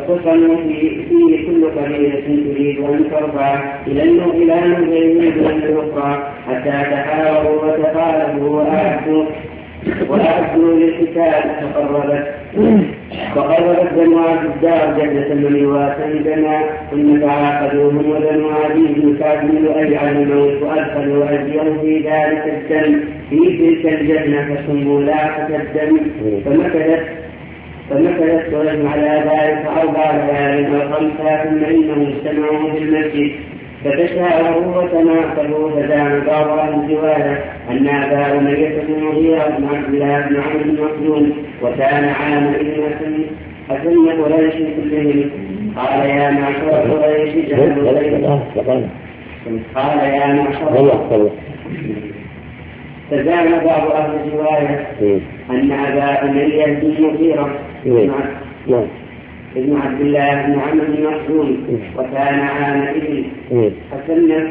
واختصموا فيه كل قبيلة تريد أن ترفع إلى من يريد أن يرفع حتى تحاوروا وتقاربوا وأعدوا للقتال فقربت بنو عبد الدار جدة من واسم دما ثم تعاقدوهم وبنو عدي بن كعب بن لؤي على الموت وأدخلوا أيديهم في ذلك الدم في تلك الجنة فسموا لاحة الدم فمكثت قريش على ذلك 4 ليال و5 ثم إنهم اجتمعوا في المسجد فتشاوروا وتناقلوا فزعم بعض أهل الجوال أن أبا أمية بن مغيرة بن عبد الله بن عمرو بن مخزوم وكان عامئذ أسن قريش كلهم قال يا معشر قريش فزعم بعض أهل الجوال أن أبا أمية بن مغيرة ابن عبد الله بن عمرو بن مخزوم وكان عامئذ حسن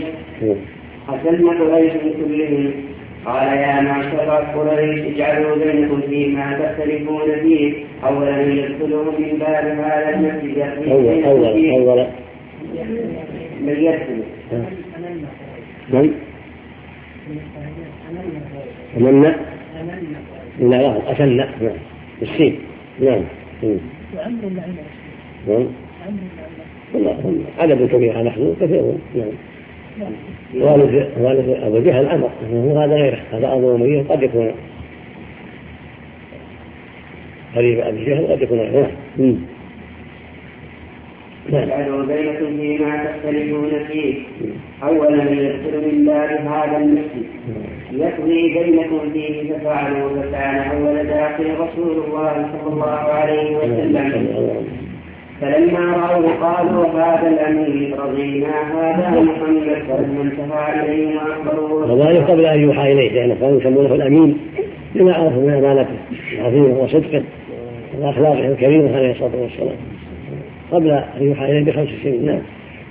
قريش كلهم قال يا معشر قريش اجعلوا بينكم فيما تختلفون فيه أولا يدخلوا من باب هذا المسجد أولا من يدخل أتمنى بالسين نعم عدد كبير نحن كثيرون نعم والد أبو جهل أمر وهذا غيره هذا أبو أمية قد يكون قريب أبي جهل قد يكون غيره اجعلوا بينكم فيما تختلفون فيه أولا يدخل من باب هذا المسجد يقضي بينكم فيه ففعلوا فكان أول داخل رسول الله صلى الله عليه وسلم فلما رأوا قالوا هذا الأمير رضينا هذا محمد فلما انتهى إليه وأخبروه وذلك قبل أن يوحى إليه لأنه كانوا يسمونه الأمين لما عرفوا من أمانته وعظيمه وصدقه وأخلاقه الكريمة عليه الصلاة والسلام قبل أن يوحى إليه ب5 سنين. نعم.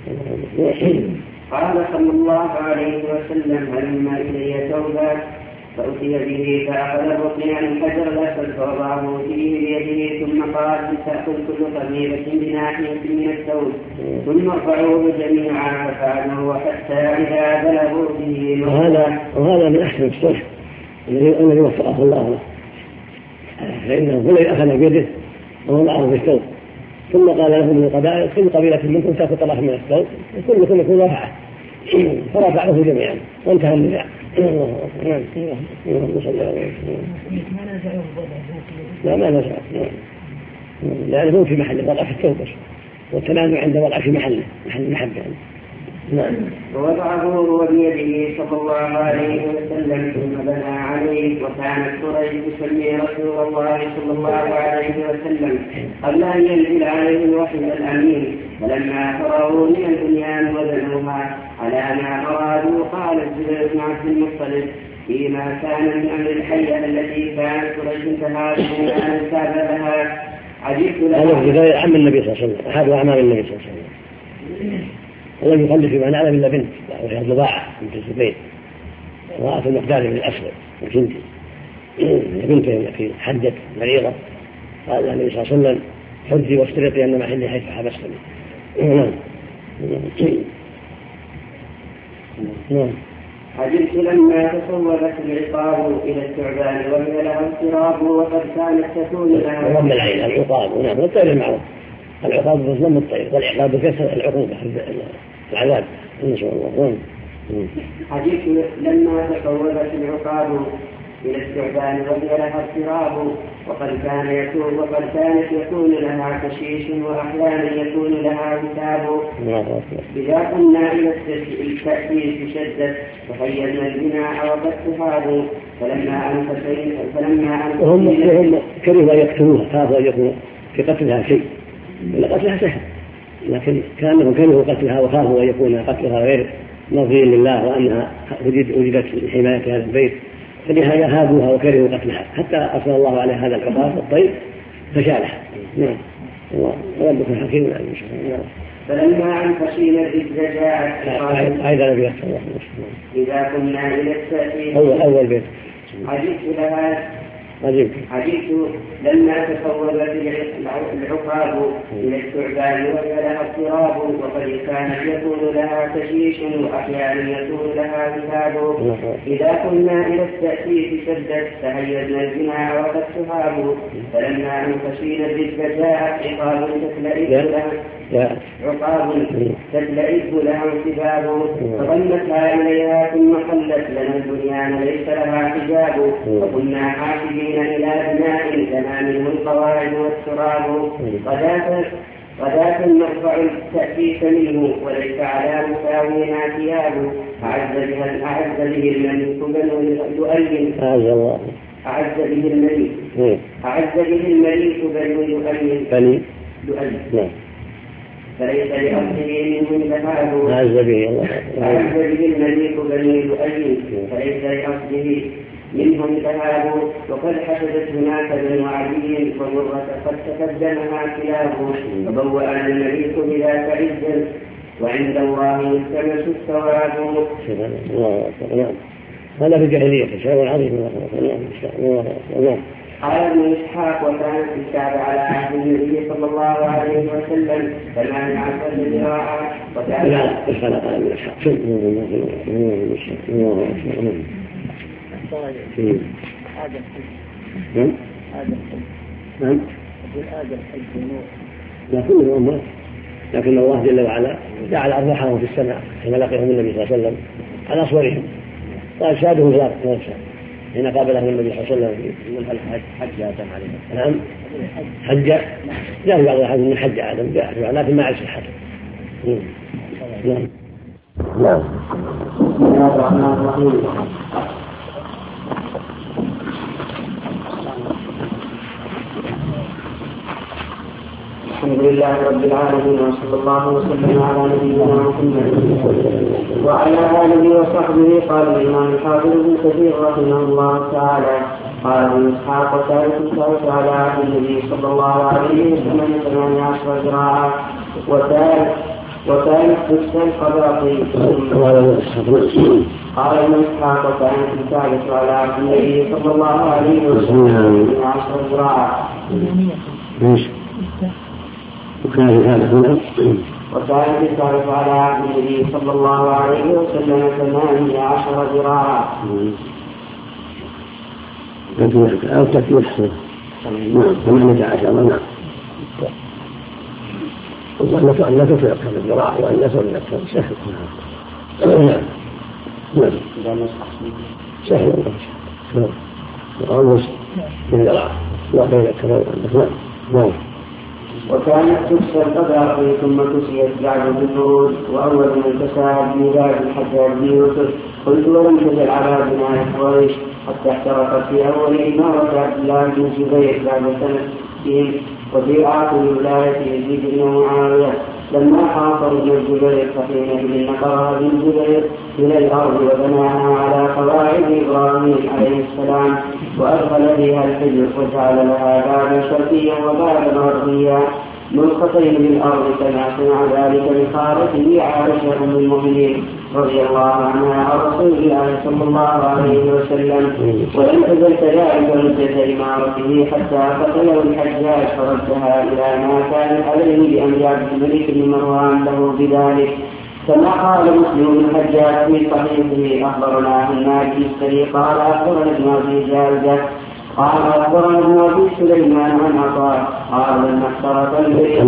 قال صلى الله عليه وسلم هلم إلي ثوبا فأتي به فأخذ الركن عن الحجر الأسود فوضعه فيه بيده ثم قال تأخذ كل قبيلة بناحية من الثوب ثم ارفعوه جميعا ففعلوا حتى إذا بلغوا به وهذا من أحسن الصلح الذي وفقه الله له فإنه هو الذي أخذ بيده ووضعه في الثوب ثم قال له من القبائل كل قبيلة منكم تأخذ طرف من الثوب وكلكم يكون رفعه فرفعه جميعا وانتهى النزاع. لا ما نزع لأنه في محل وضع في الثوب والتنازع عند وضع في محل المحبة. نعم. ووضعه هو بيده صلى الله عليه وسلم ثم بنى عليه وكانت قريش تسمي رسول الله صلى الله عليه وسلم قبل أن ينزل عليه الوحي الأمين فلما فرغوا من البنيان وبنوها على ما أرادوا قال الزبير بن عبد المطلب فيما كان من أمر الحية التي كانت قريش تهاجم أن تاب لها عجبت لها. هذا عم النبي صلى الله عليه وسلم أحد أعمال النبي صلى الله عليه وسلم ولم يخلف فيما نعلم إلا بنت وهي ضباعة بنت الزبير وراءت المقدار من الأسود وكنت بنت التي حدت مريضة قال النبي صلى الله عليه وسلم حجي واشترطي أن محلي حيث حبستني. نعم. عجبت لما تصورت العقاب إلى الثعبان وهي لها اضطراب وقد كانت تكون لها ضم العين العقاب. نعم. والطير المعروف العقاب بضم الطير والعقاب بكسر العقوبة العذاب إن شاء الله. عجبت لما تصورت العقاب إلى الثعبان وهي لها اضطراب وقد كانت يكون لها كشيش وأحيانا يكون لها كتاب. إذا كنا إلى التأسيس شدت وحيزنا البناء وقد تهابوا فلما هم كرهوا أن يقتلوها خافوا أن يكون في قتلها شيء ولا قتلها سهل لكن كانهم كرهوا قتلها وخافوا أن يكون قتلها غير مرضي لله وأنها وجدت لحماية هذا البيت فلهذا هابوها وكرهوا قتلها حتى أصل الله عليه هذا العقاب والطيب فشالها. نعم. وربك حكيم عليم. فلما أن فشيل الرجل جاءت أيضا نبي الله إذا كنا إلى التأثير أول بيت عجبت لما تصورت الرقاب إلى الثعبان وهي لها اضطراب، وقد كانت يكون لها تشيش وأحيانا يكون لها ذهاب. إذا كنا إلى التأسيس شدت تهيزنا الجماع وقد تهاب، فلما أن خشينا الرزق جاءت عقاب تتلئذ لها انسباب، فضمتها إليها ثم حلت لنا البنيان ليس لها حجاب، وكنا حافظين إلى بناء لنا منه القواعد والتراب، غداة نرفع التأسيس منه وليس على مساوينا ثياب، أعز به الملك بنو لؤي فليس لأصله منه ذهاب. أعز به الملك بنو لؤي فليس لأصله منهم ذهاب، وقد حسدت هناك بنو عدي ومرة قد تقدمها كلاب، فبوأنا الملك بذاك عزا وعند الله يلتمس الثواب. هذا في الجاهلية شيء عظيم. قال ابن إسحاق: وكانت الكعبة على عهد النبي صلى الله عليه وسلم 18 ذراعا. لا كله أمة، لكن الله جل وعلا جعل أرواحهم في السماء حين لقيهم النبي صلى الله عليه وسلم على أصورهم، قال شاهدهم ذلك حين قابلهم النبي صلى الله عليه وسلم. حج آدم عليه نعم حج جاء بعض الأحاديث من حج آدم جاء، لكن ما عرف الحج. نعم. بسم الله الرحمن الرحيم. الحمد لله رب العالمين، وصلى الله وسلم على نبينا محمد وعلى آله وصحبه. قال الإمام الحافظ ابن كثير رحمه الله تعالى: قال ابن إسحاق: وكانت الكعبة على عهد النبي صلى الله عليه وسلم 18 ذراعا، وكانت تكسى القباطي. قال ابن إسحاق: وكانت الكعبة على عهد النبي صلى الله عليه وسلم 18 ذراعا. وكانت الكعبة على عهد النبي صلى الله عليه وسلم 18 ذراعا. أو تكبير حسن. نعم 18. نعم. وأن لا تفرق كم الذراع وأن لا تفرق كم سهل. نعم. سهل. نعم. من ذراع لا بين الكبار. نعم. وكانت تكسى القباطي ثم كسيت بعد بالبرود، وأول من كساها ميلاد الحجاج بن يوسف. قلت: ولم تزل على بناء قريش حتى احترقت في أول إمارة عبد الله بن جبير بعد سنتين، وفي آخر ولاية يزيد بن معاوية لما حاصر ابن الزبير، فحينئذ نقرها ابن الزبير إلى الأرض وبناها على قواعد إبراهيم عليه السلام، وأدخل فيها الحجر وجعل لها بابا شرقيا وبابا غربيا ملقتين بالأرض، كما صنع ذلك لخالته عائشة أم المؤمنين رضي الله عنها عن رسول الله صلى الله عليه وسلم. ولم تزل كذلك مدة إمارته حتى قتله الحجاج فردها إلى ما كان عليه بأمر عبد الملك بن مروان له بذلك، كما قال مسلم بن الحجاج في صحيحه: أخبرنا عن السري قال أخبرنا ابن أبي جالدة قال أخبرنا ابن أبي سليمان عن عطاء قال: لما احترق البيت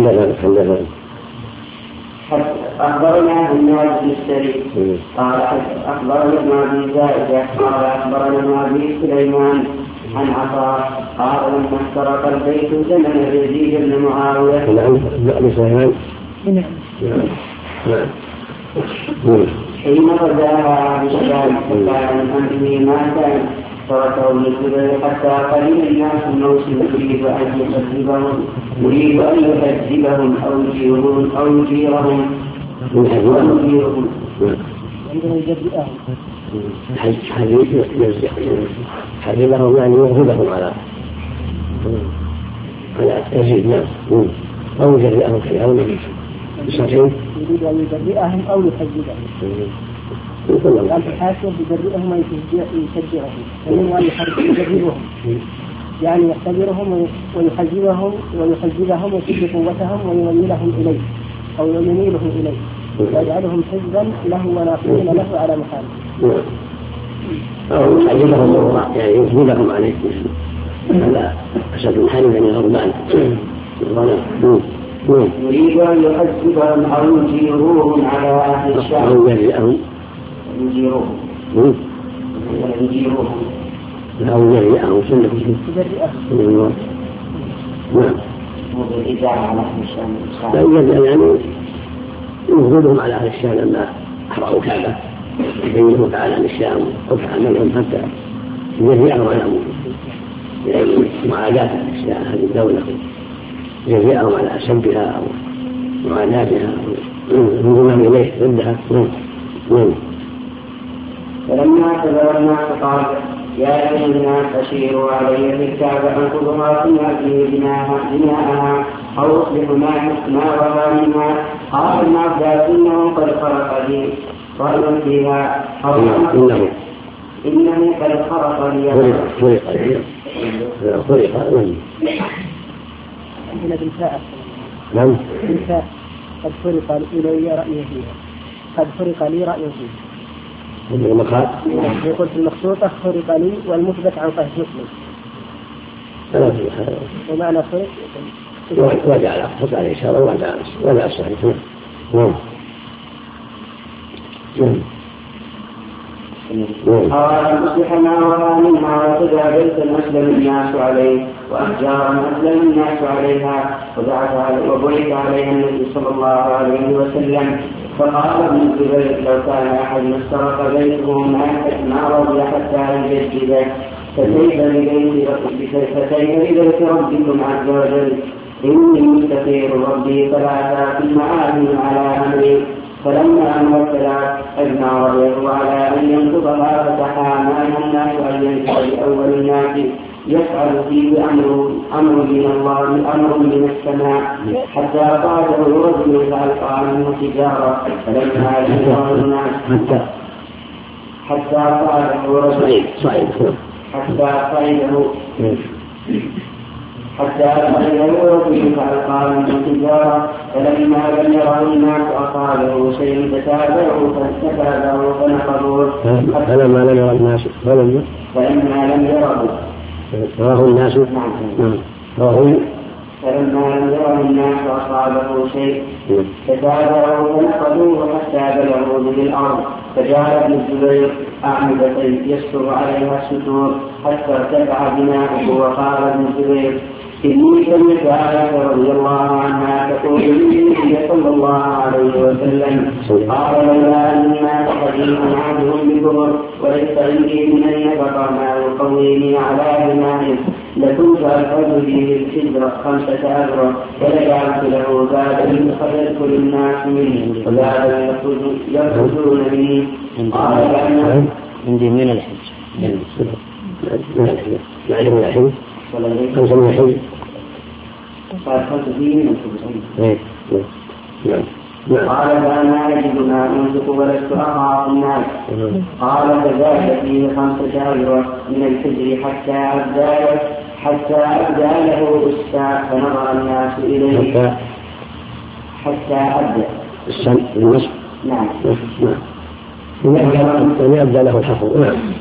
أخبرنا ابن السري قال أخبرنا ابن أبي جالدة قال أخبرنا ابن أبي سليمان عن عطاء قال: لما احترق البيت زمن يزيد بن معاوية. حين غزاها بالشام فكان من أمره ما كان، تركه ابن الزبير حتى قدم الناس الموسم يريد أن يهذبهم أو يجيرهم. حذبهم يعني يغضبهم على تزيد. نعم. أو يجرئهم في أول يريد أن يجرئهم أو يحذبهم. الآن في حاسب يجرئهم أو يشجعهم، فمن أن يجرئهم يعني يختبرهم ويحجبهم ويشد قوتهم ويميلهم إليه أو يميلهم إليه ويجعلهم حزبا له وناصرين له على مخالفه. أو يحجبهم يعني يجبرهم عليه هذا أشد حالي من الغربان. يريد أن يحجبهم أو يجيروهم على أهل الشام أو يجيروهم أو يجيروهم سنة تجرئهم بالإجابة على أهل الشام لا يجب يعني يوجدهم على أهل الشام لما أحرقوا كعبة يبينهم تعالى عن الشام وقف عنهم حتى يجيئهم عنهم يعني معاداة أهل الشام هذه الدولة يجيئهم على أشبها أو معاداتها انضمام إليه ضدها. فلما تبع الناس قال يا أيها الناس أشيروا علي بالكعبة أنقذها ثم أتيه بناءها أو أصلح ما وها منها. قال ابن عباس إنه قد خرق لي رأي فيها أو إنه قد خرق لي عندنا بالفاء نعم بالفاء قد فرق لي رأي فيها قد فرق لي رأي فيها يقول في المخطوطة فرق لي والمثبت عن صحيح مسلم ومعنى فرق وجع على خط عليه إشارة وجع الصحيح. قال أصلح ما وراء منها وتجاوزت أسلم الناس عليه وأحجار أسلم الناس عليها وبعث عليها النبي صلى الله عليه وسلم. فقال ابن الزبير لو كان أحد استرق بيته ما رضي حتى يجدده فكيف ببيت ربكم عز وجل إني مستخير ربي فلا ثم آمن على أمري. فلما أمرت أجمع رضيه على أن ينقضها فتحا ما الناس أن ينقض لأول الناس يفعل فيه أمر من الله أمر من السماء حتى قاله رجل فألقى منه تجارة. فلما أجمع الناس حتى قاله رجل حتى أخرجه رجل فألقى منه تجارة. فلما لم يره الناس أصابه شيء فتابعوا فنقضوه. فلما لم يره الناس رواه الناس فلما لم يره الناس أصابه شيء فتابعوا فنقضوه حتى بلغوا به الأرض. فجاء ابن الزبير أعمدة يستر عليها الستور حتى ارتفع بناؤه. وقال ابن الزبير إني سمعت عائشة رضي الله عنها تقول للنبي صلى الله عليه وسلم قال لولا أن الناس قديم عهدهم بكفر وليس عندي من النفقة ما يقويني على بنائه لكنت أخرج به الحجر 5 أجرا ولجعلت له بابا يدخل الناس منه وبابا يخرجون منه. قال عندي من الحج معلم الحج خمسة من الحج قال فأنا أجد ما أنفق ولست أخاف الناس. قال فزاد فيه 5 أجرا من الحجر حتى أبدى له أستا فنظر الناس إليه حتى أبدى النصب. نعم يبدأ له الحفظ.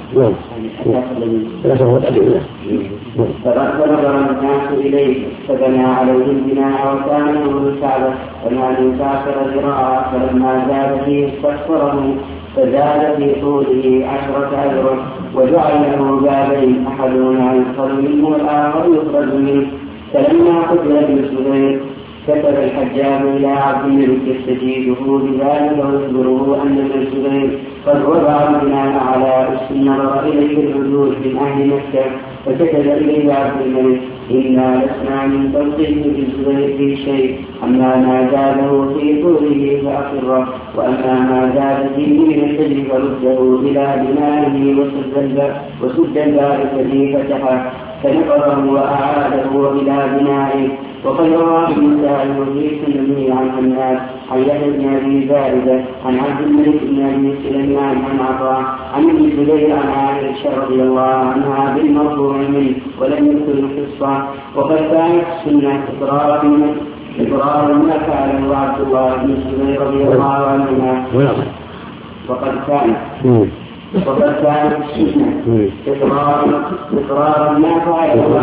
فنظر الناس إليه فبنى عليه البناء وكان نور الكعبة وما يسافر ذراعا. فلما زاد فيه استكثره فزاد في طوله 10 أجرا وجعل له بابين أحدهما يدخل منه والآخر يخرج منه. فلما قتل ابن الزبير كتب الحجاج إلى عبد الملك يستجيبه بذلك ويخبره أن ابن الزبير قد وضع البناء على أس نظر إليه العدول من أهل مكة. فكتب إليه عبد الملك إنا لسنا من توقيف بالزبير في شيء أما ما زاده في طوله فأقره وأما ما زاد فيه من الحجر فرده إلى بنائه وسد الباب الذي فتحه فنقره وأعاده إلى بنائه. وقد روى ابن سعد وفي سننه عن حماد عن يحيى بن ابي زائده عن عبد الملك بن ابي سليمان عن عطاء عن ابن الزبير عن عائشه رضي الله عنها بالمرفوع منه ولم يذكر القصه. وقد كانت السنه إقرار ما فعله عبد الله بن الزبير رضي الله عنهما. وقد كانت السنة إقرار ما فعله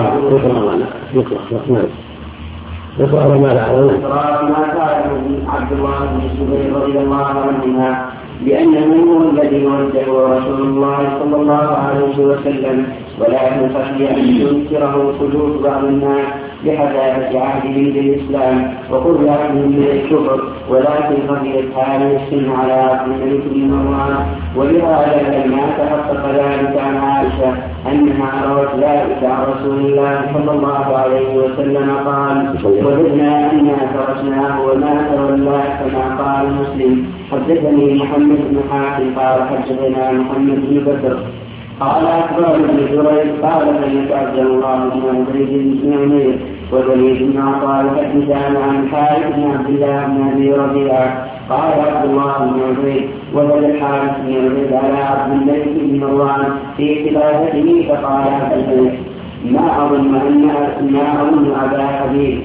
عبد الله بن الزبير رضي الله عنهما لأنه هو الذي وجهه رسول الله صلى الله عليه وسلم، ولكن خشي أن ينكره قلوب بعض الناس بحداثة عهدهم بالإسلام وقربهم من الكفر، ولكن خشيت هذه السنة على عبد الملك بن مروان. ولهذا لما تحقق ذلك عن عائشة أنها روت ذلك عن رسول الله صلى الله عليه وسلم قال: وجدنا أننا تركناه وما تولى كما قال مسلم. حدثني محمد بن حاتم قال حدثنا محمد بن بكر قال أخبرني ابن جريج قال سمعت عبد الله بن عبيد بن عمير ووليد بن عطاء حدثنا عن حارث بن عبد الله بن أبي ربيعة قال عبد الله بن عبيد وولد الحارث بن عبيد على عبد الملك بن مروان في خلافته فقال عبد الملك: ما أظن أبا حبيب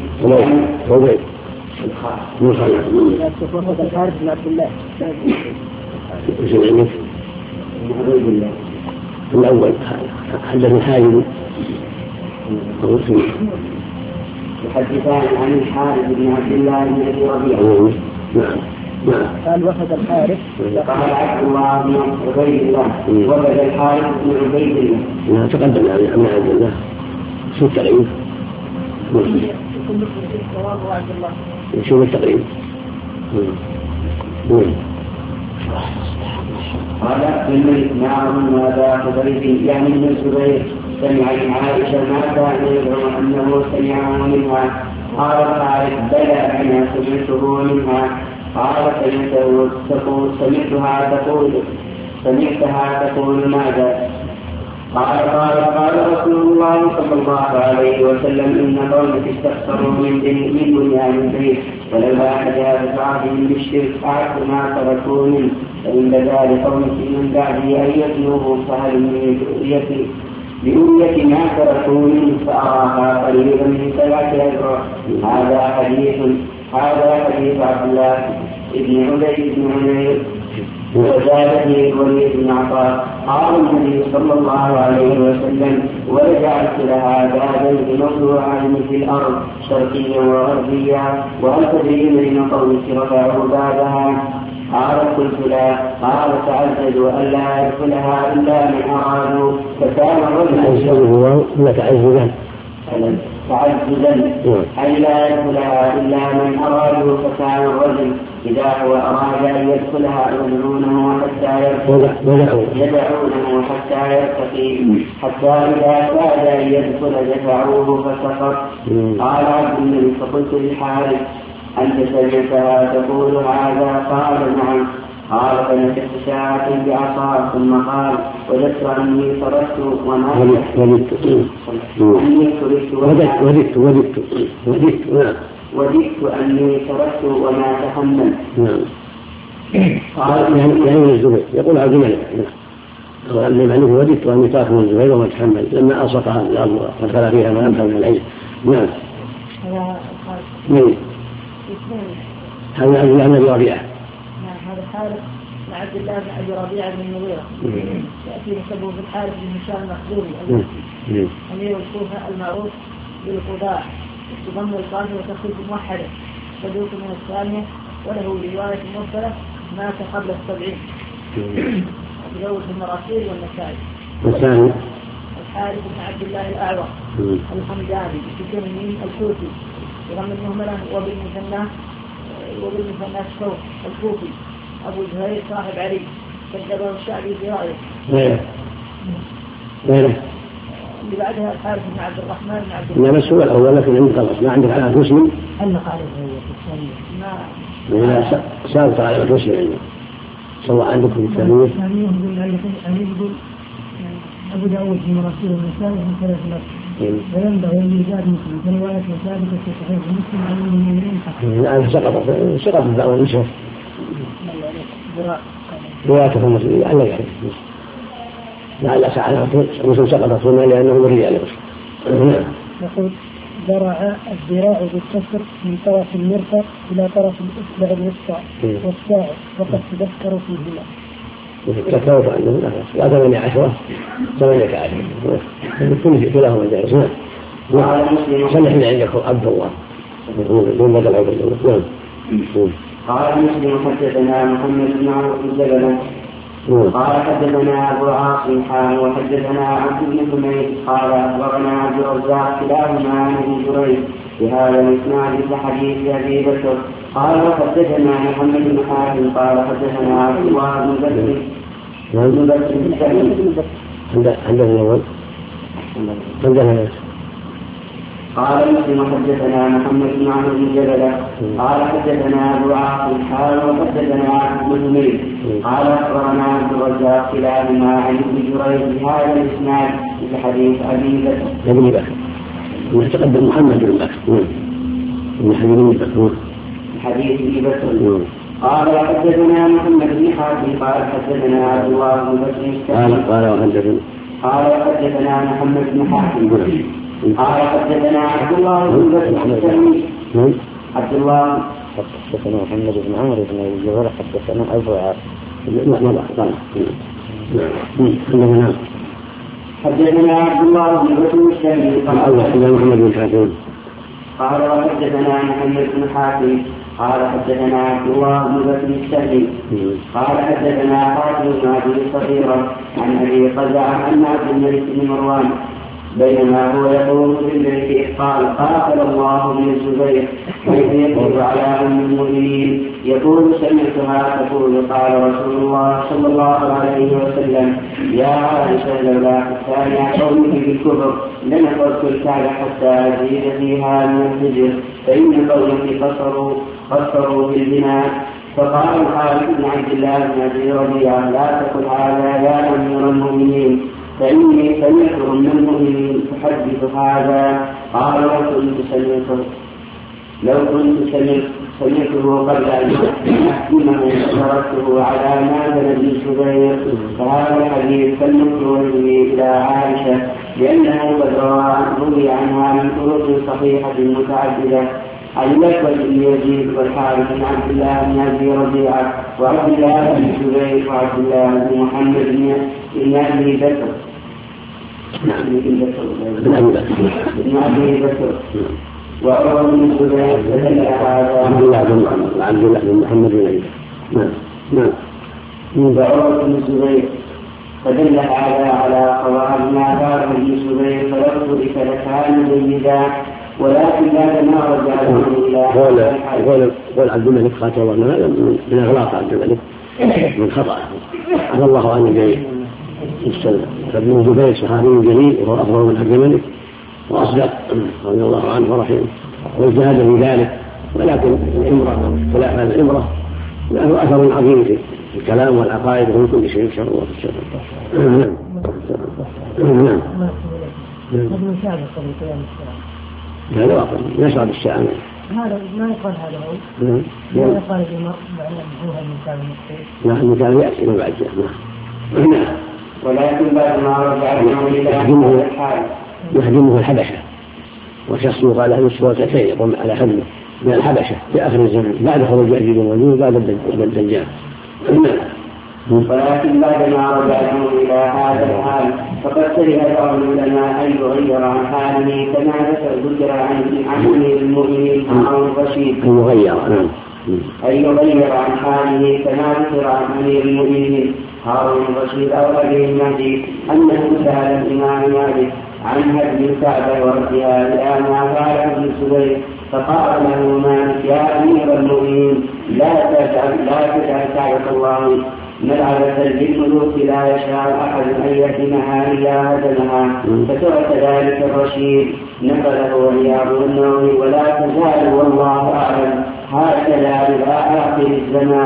الحارث بن عبد الله الأول حدث حاجب يحدثان عن الحارث بن عبد الله بن أبي ربيعة. نعم. قال وفد الحارث قال عبد الله بن عبيد الله وفد الحارث بن عبيد الله. نعم تقدم عن عبد الله شو التقريب؟ شو التقريب؟ قال الملك معهم أبا حبيب يعني ابن الزبير سمع من عائشة ما كان يدعو أنه سمعه منها. قال الحارث: بلى أنا سمعته منها. قال: سمعتها تقول ماذا؟ قال رسول الله صلى الله عليه وسلم: إن قومك استكثروا من بنيان البيت ولما حدث بعضهم بالشرك أعد ما تركوا منه، فإن بدا لقومك من بعده أن يتلوه فهل من بأمية ما تركوا منه فأراها قريبا من 7 أذرع. هذا حديث عبد الله بن عبيد بن عمير. وزاد به الوليد بن عطاء قال النبي صلى الله عليه وسلم: وجعلت لها بابين موضوعين في الأرض شرقيا وغربيا، وهل تدري من قومك رفعوا بابها؟ قال: قلت لا. قال: تعجزوا ألا يدخلها إلا من أرادوا فكان الرجل تعجزا أي لا يدخلها إلا من أرادوا فكان الرجل إذا هو أراد أن يدخلها يدعونه حتى يرتقي حتى إذا كاد أن يدخل دفعوه فسقط. قال عبد الملك: فقلت للحارث: أنت سمعتها تقول هذا؟ قال: نعم. قال: فنكت ساعة بعصا ثم قال: وجدت أني تركت أني تركت وما تحملت. قال يعني الزبير يقول عبد الملك معنيه وددت أني تركت من الزبير وما تحمل لما ألصقها الأرض ودخل فيها ما أمكن من العلم. نعم. هذا عبد الله بن أبي ربيعة. هذا حارث مع عبد الله بن أبي ربيعة بن المغيرة يأتي نسبه في الحارث بن هشام المخزومي أمير الكوفة المعروف بالخداع تضم القاف وتخرج موحدة صدوق من الثانية وله رواية مرسلة مات قبل 70 تزوج المراسيل والنسائي. والثاني الحارث بن عبد الله الأعور الحمداني بسكن الكوفي يضم المهملة وبالمثنى الشوق الكوفي أبو زهير صاحب علي كذبه الشعبي في رأيه. غيره اللي بعدها الحارث بن عبد الرحمن بن عبد الله. لا بس هو الأول لكن عندك خلاص ما عندك على مسلم. الحارث هو في الثانية. لا سابق على مسلم عندنا. صلى الله عندكم الثانية. الثانية يقول أبو داود في مراسيل النسائي من 3 نفس. وينبغي إيجاد مسلم في رواية ثابتة في صحيح مسلم عن المؤمنين حقا. سقط الدعوة المشهور روايته المسلم لا يعرف لعل ساعة مسلم سقط هنا لأنه مريء عليه. يقول ذرع الذراع بالكسر من طرف المرفق إلى طرف الإصبع الوسطى والساعد وقد تذكروا فيهما. تذكروا فأنه لا 18 كلاهما جائز. سمحنا عندكم عبد الله دون بدل عبد الله. قال مسلم حدثنا محمد بن عمرو بن جبل قال حدثنا أبو عاصم حان وحدثنا عبد بن حميد قال أخبرنا عبد الرزاق كلاهما عن ابن جريج بهذا الإسناد كحديث أبي بكر قال وحدثنا محمد بن حاتم قال حدثنا عبد الله بن بكر عندنا قال مسلم حدثنا محمد بن عمرو بن جبل قال حدثنا ابو عاصم حال وحدثنا عبد بن حميد قال اخبرنا عبد الرزاق كلاهما عن ابن جريج بهذا الاسناد بحديث ابي بكر. تقدم محمد بن بكر من حديث ابي بكر قال حدثنا محمد بن حاتم قال حدثنا عبد الله بن بكر قال حدثنا محمد بن حاتم قال حدثنا عبد الله بن بكر عبد الله حدثنا محمد بن عمرو بن الجبل حدثنا أبو عاصم حدثنا عبد الله بن بكر الشامي قال وحدثنا محمد بن حاتم قال حدثنا عبد الله بن بكر الشامي قال حدثنا حاتم بن ابي صغيرة عن ابي قزعة عن عبد الملك بن مروان بينما هو يقول في البيت قال قاتل الله بن الزبير كيف يقول على ام المؤمنين يقول سمعتها تقول قال رسول الله صلى الله عليه وسلم يا عائشة لولا حتى قومه بالكفر لنفرت الكعبة حتى أزيد فيها من الحجر فإن قومه قصروا بالبناء. فقال الحارث بن عبد الله بن أبي ربيعة لا تقل هذا يا أمير المؤمنين فإني سمعت من المؤمنين تحدث هذا. قال لو كنت سمعته قبل أن أحكمه تركته على ماذا بن الزبير. فهذا الحديث كالمكروه إلى عائشة لأنه قد روي عنها من طرق صحيحة متعددة عن الأسود بن يزيد والحارث بن عبد الله بن أبي ربيعة وعبد الله بن الزبير وعبد الله بن محمد بن أبي بكر بن أبي بكر وعمر بن الزبير فدل هذا عبد الله بن محمد بن أبي بكر وعمر بن الزبير فدل هذا على قضاء ما دار بن الزبير فلفظ لكان جيدا ولكن بعد ما رجع قول عبد الملك قاتل الله من اغلاط عبد الملك من خطأ عفى الله عنه جيد فابن الزبير صحابي جليل وهو افضل من عبد الملك واصدق رضي الله عنه ورحمه واجتهد في ذلك. ولكن الامره خلاف الامره له اثر عظيم في الكلام والعقائد وفي كل شيء ان شاء الله. هذا واقع يشعر بالساعة. هذا ما يقال هذا هو ما يقال المرء معنى المثال المقصود. لا المثال يأتي من بعد ولكن بعد ما رجع يحجمه الحبشة وشخص يقال له السواتين يقوم على حمله من الحبشة في آخر الزمن بعد خروج يأجوج ومأجوج بعد الدجال. ولكن بعد ما رجعوا إلى هذا الحال فقد كره بعض العلماء أن يغير عن حاله كما ذكر عن أمير المؤمنين هارون الرشيد أن يغير عن حاله كما ذكر عن أمير المؤمنين هارون الرشيد أو أبي المهدي أنه سأل الإمام مالك عن هدم الكعبة وردها إلى ما فعل ابن الزبير فقال له مالك يا أمير المؤمنين لا تجعل كعبة الله ملعبة للملوك لا يشاء أحد أن يهدمها إلا هدمها. فترك ذلك الرشيد نقله رياض النووي ولا تزال والله أعلم هكذا إلى آخر الزمان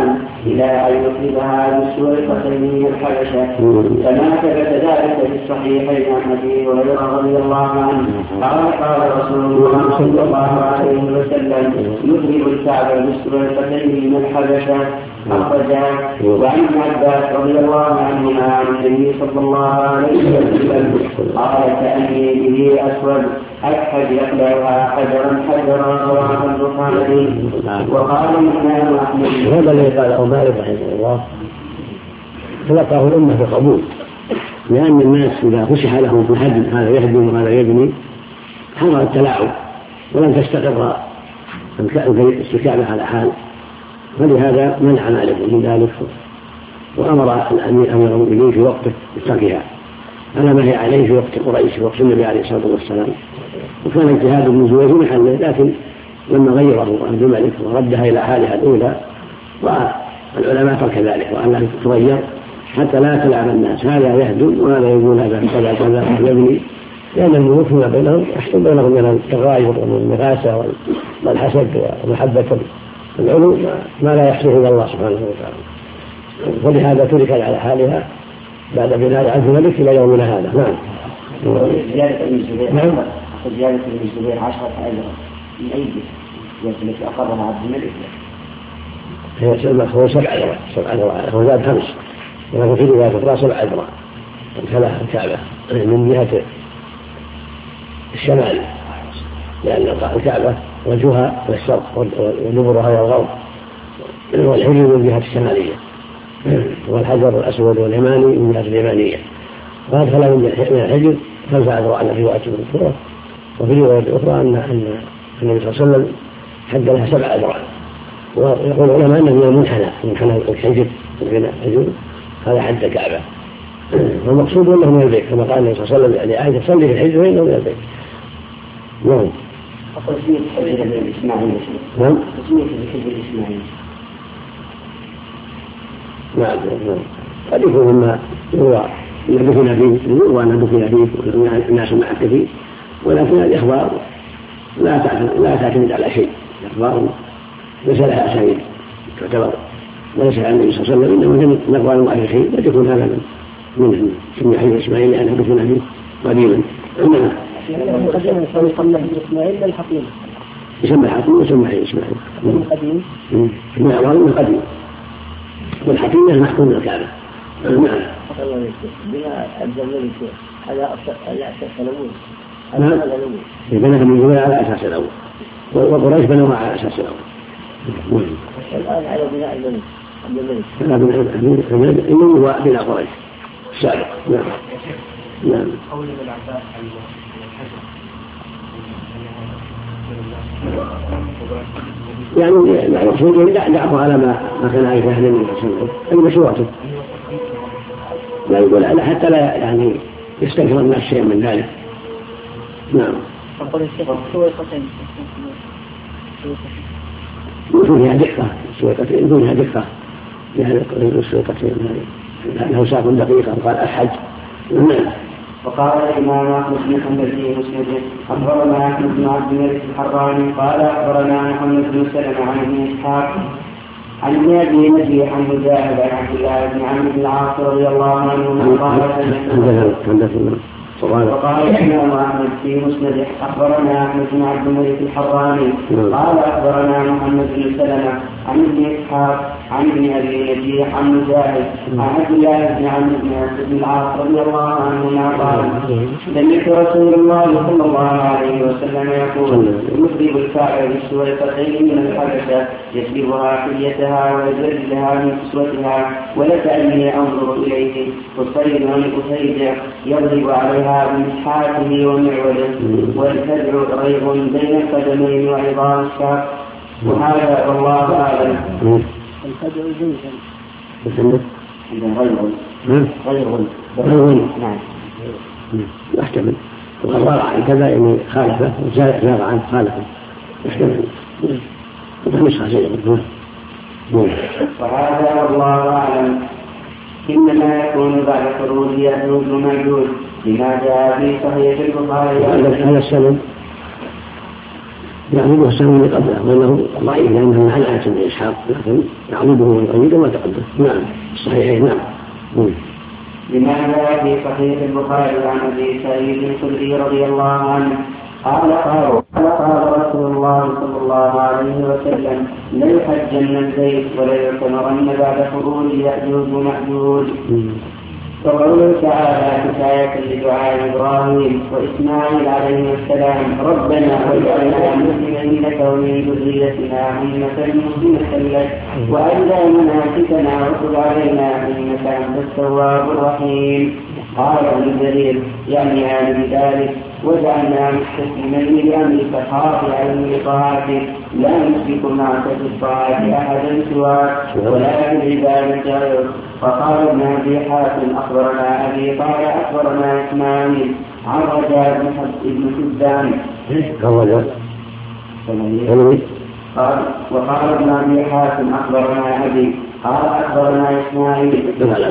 إلى أن يصيبها بالسويقتين من الحبشة، كما ثبت ذلك في الصحيحين عن أبي هريرة رضي الله عنه قال رسول الله صلى الله عليه وسلم يضرب الكعبة بالسويقتين من الحبشة أخرجاه. وعن ابن عباس رضي الله عنهما عن النبي صلى الله عليه وسلم قال كأني به أسود أكحد يقلعها حجرا رواه البخاري. وقال الإمام أحمد هذا الذي قاله مالك رحمه الله تلقاه الأمة بقبول، لأن الناس إذا فسح لهم في الحج هذا يهدم وهذا يبني حضر التلاعب ولم تستقر الكعبة على حال، فلهذا منع مالك من ذلك وأمر الأمير المؤمنين في وقته بتركها على ما هي عليه في وقت قريش في وقت النبي عليه الصلاة والسلام. وكان اجتهاد ابن زبير في محله، لكن لما غيره عبد الملك وردها إلى حالها الأولى والعلماء ترك ذلك وأنها تتغير حتى لا تلعب الناس، هذا يهدم وهذا يقول هذا كذا كذا يبني، لأن الملوك فيما بينهم يحصل بينهم من التغاير والمغاسة والحسد ومحبة العلو ما لا يحصل إلا الله سبحانه وتعالى، ولهذا تركت على حالها بعد بناء عبد الملك إلى يومنا هذا. نعم. زيادة ابن الزبير 10 أجرا من أي جهة التي أقرها عبد الملك؟ هو 7 أجرا هو زاد 5، ولكن في رواية أخرى 7 أجرا امتلأ الكعبة من جهة الشمال، لأن الكعبة وجهها إلى الشرق ودبرها إلى الغرب، والحجر من جهة الشمالية والحجر الأسود واليماني من جهة اليمانية، وأدخل من الحجر 5 أجرا على رواية المذكورة. وفي الرواية الأخرى أن النبي صلى الله عليه وسلم حد لها 7 أجرا، ويقول العلماء أنه من المنحنى الحجر بين الحجر هذا حد الكعبة، والمقصود أنه من البيت كما قال النبي صلى الله عليه وسلم لعائشة صلي في الحجر فإنه من البيت. نعم. تسمية الحجر الإسماعيلي. نعم. تسمية الحجر الإسماعيلي. نعم. قد يكون مما هو دفن فيه وأنا دفن فيه والناس معك فيه، ولكن الإخبار لا تعتمد على شيء، الإخبار ليس لها أسانيد تعتبر، وليس عن النبي صلى الله عليه وسلم، إنما من أقوال المؤرخين قد يكون هذا من سمي حجر إسماعيل لأنه دفن فيه قديما. قديما يسمى إسماعيل للحقيقة، يسمى الحقيقة ويسمى حجر إسماعيل قديم من أقوال من قديم، والحقيقة المحكوم بالكعبة. نعم. بناء عبد الملك على أساس الأول. نعم. بناها من جبل على أساس الأول، وقريش بنوها على أساس الأول. الآن على بناء الملك عبد الملك. لا بناء الملك هو بناء قريش السابق. نعم. نعم. قول ابن عباس عن يعني المقصود دعه على ما كان عليه أهل النبي صلى الله عليه وسلم، أي مشروعته، لا يقول لا حتى لا يعني يستنكر الناس شيئا من ذلك. نعم. أقول الشيخ سويقتين يكون فيها دقة، سويقتين يكون فيها دقة، يعني السويقتين له ساق دقيقة قال أحج. نعم. وقال الإمام أحمد بن حنبل في مسنده أخبرنا أحمد بن عبد الملك الحراني قال أخبرنا محمد بن سلمة عن ابن إسحاق عن ابن أبي نجيح عن مجاهد عن عبد الله بن عمرو بن العاص رضي الله عنه وقال الإمام أحمد في مسنده أخبرنا أحمد بن عبد الملك الحراني قال أخبرنا محمد بن سلمة عن ابن إسحاق عن ابن أبي نجيح عن مجاهد عن عبد الله بن عمرو بن العاص رضي الله عنهما قال سمعت رسول الله صلى الله عليه وسلم يقول يخرج الكعبة بالسويقتين من الحبشة يسلبها حليتها ويجردها من كسوتها ولكأني أنظر إليه وصيد من أسيد يضرب عليها بمسحاته ومعوله والفزع ريب بين القدمين وعظام الساق. وهذا والله أعلم. الفزع زوجا غير نعم يحتمل وقال عن كذا يعني خالفه وزاد عن خالفه يحتمل وتنسخ شيئا. وهذا والله أعلم إنما يكون بعد خروج يأجوج ومأجوج لما جاء في صحيح البخاري. هذا السند يعبده السهم اللي قبله وانه ضعيف لانه عن آية بن اسحاق لكن يعبده ويقيده ما تقدم. نعم الصحيحين. نعم. لماذا في صحيح البخاري عن ابي سعيد الخدري رضي الله عنه قال رسول الله صلى الله عليه وسلم ليحجن البيت وليعتمرن بعد خروج يأجوج ومأجوج. وقوله تعالى حكاية لدعاء إبراهيم وإسماعيل عليه السلام ربنا واجعلنا مسلمين لك ومن ذريتنا أمة مسلمة لك وأرنا مناسكنا وتب علينا إنك أنت التواب الرحيم. قال ابن جرير يعني بذلك وجعلنا مستسلمين لأمرك خاضعين لطاعتك لا نشرك معك في الطاعة أحدا سواك ولا بالعبادة غيرك. فقال ابن أبي حاتم أخبرنا أبي قال أخبرنا إسماعيل عن رجاء بن حبان وقال ابن أبي حاتم أخبرنا أبي قال أخبرنا إسماعيل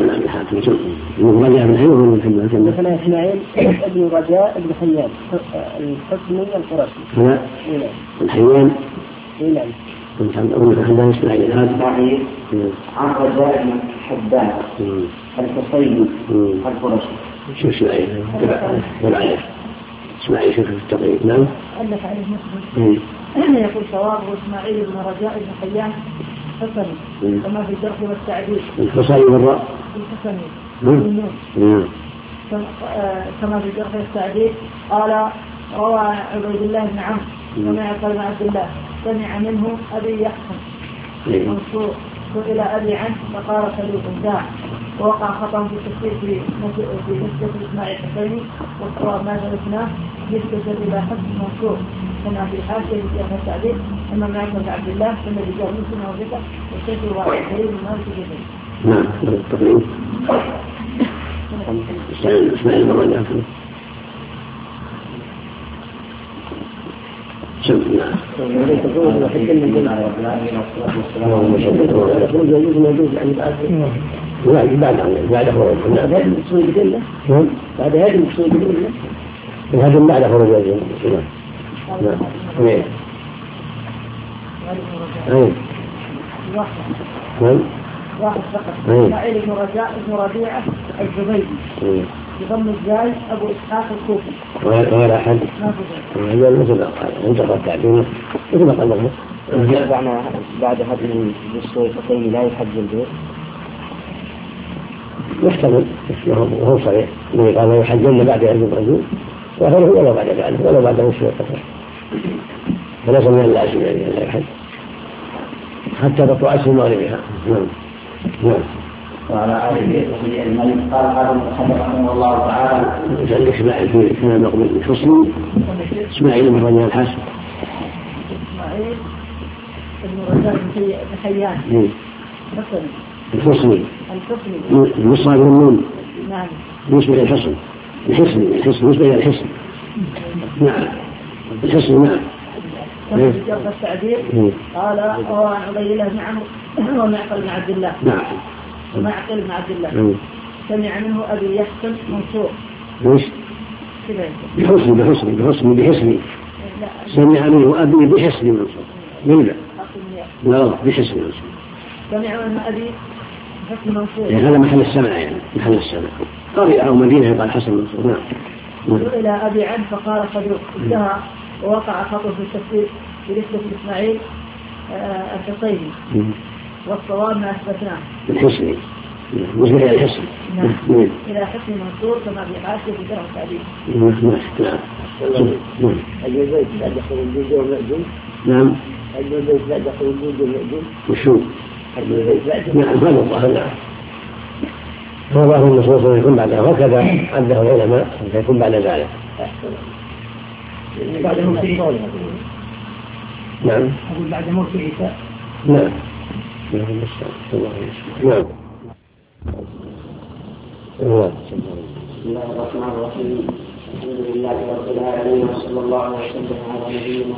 مثلا إسماعيل ابن رجاء ابن حيان الحكمي القرشي الحيان نعم عندنا إسماعيل عن رجاء بن حبان الحصيني القرشي. شو إسماعيل؟ والعلف إسماعيل شوف التقريب. نعم ألف عليه مسلم يقول صوابه إسماعيل بن رجاء بن حيان حسني كما في الجرح والتعديل الحصيني والراء الحسني كما في الجرح والتعديل. قال روى عبيد الله بن عمرو سمع قال عبد الله سمع منه أبي يحسن منصور سئل أبي عنه فقال خليل داع. ووقع خطأ في التفسير في نسبة إسماعيل الحسيني والصواب ما درسناه نسبة إلى حسن منصور كما في حاشية في أهل التعديل أما ما يكون عبد الله ثم رجال مسلم وذكر والشيخ الواحد خليل من مالك جدا. نعم التقريب إسماعيل بن رجاء بعد خروج بعد هذه المقصود هذا بعد خروج واحد فقط إسماعيل بن رجاء بن ربيعة الزبيدي بضم الزاي أبو إسحاق الكوفي ولا أحد هذا مثل انتقى التعبير مثل ما قال يرجعنا بعد هذه الشيخين لا يحج البيت يحتمل وهو صريح قال لا يحجن بعد هذه الرجل وهذا ولا بعد ذلك ولا بعد وصول القصر فليس من اللازم يعني لا يحج حتى تطلع أسهم مغربها. نعم وعلى آله وصحبه أجمعين. قال حدث رحمه الله تعالى عند إسماعيل في كما نقول الحصني إسماعيل بن رجاء الحسن إسماعيل بن رجاء بن حيان الحصني المصاب النون نعم بالنسبة للحصن الحصن بالنسبة للحصن نعم الحصن نعم. كما في جرح التعديل قال عن عبيد الله بن عمرو ومعقل بن عبد الله ومعقل بن عبد الله سمع منه أبي يحسن منصور بحسن سمع منه أبي بحسن منصور لا بحسن منصور سمع منه أبي بحسن منصور يعني هذا محل السمع يعني محل السمع قرية أو مدينة يقال حسن منصور. نعم سئل أبي عنه فقال صدوق انتهى. ووقع خطأ في التفسير بنسبة إسماعيل الحصيني والصواب ما أثبتناه الحصني نسبة إلى الحصن إلى حصن منصور كما في حاشية في جرح التعديل. نعم الجزء بعد دخول الجوج والمأجوج. نعم الجزء بعد دخول الجوج والمأجوج وشو نعم هذا الظاهر. نعم هو ظاهر النصوص يكون بعدها وكذا عده العلماء يكون بعد ذلك بعد موت عيسى. نعم أقول بعد موت عيسى. نعم نعم. بسم الله الرحمن الرحيم. الحمد لله رب العالمين وصلى الله وسلم على نبينا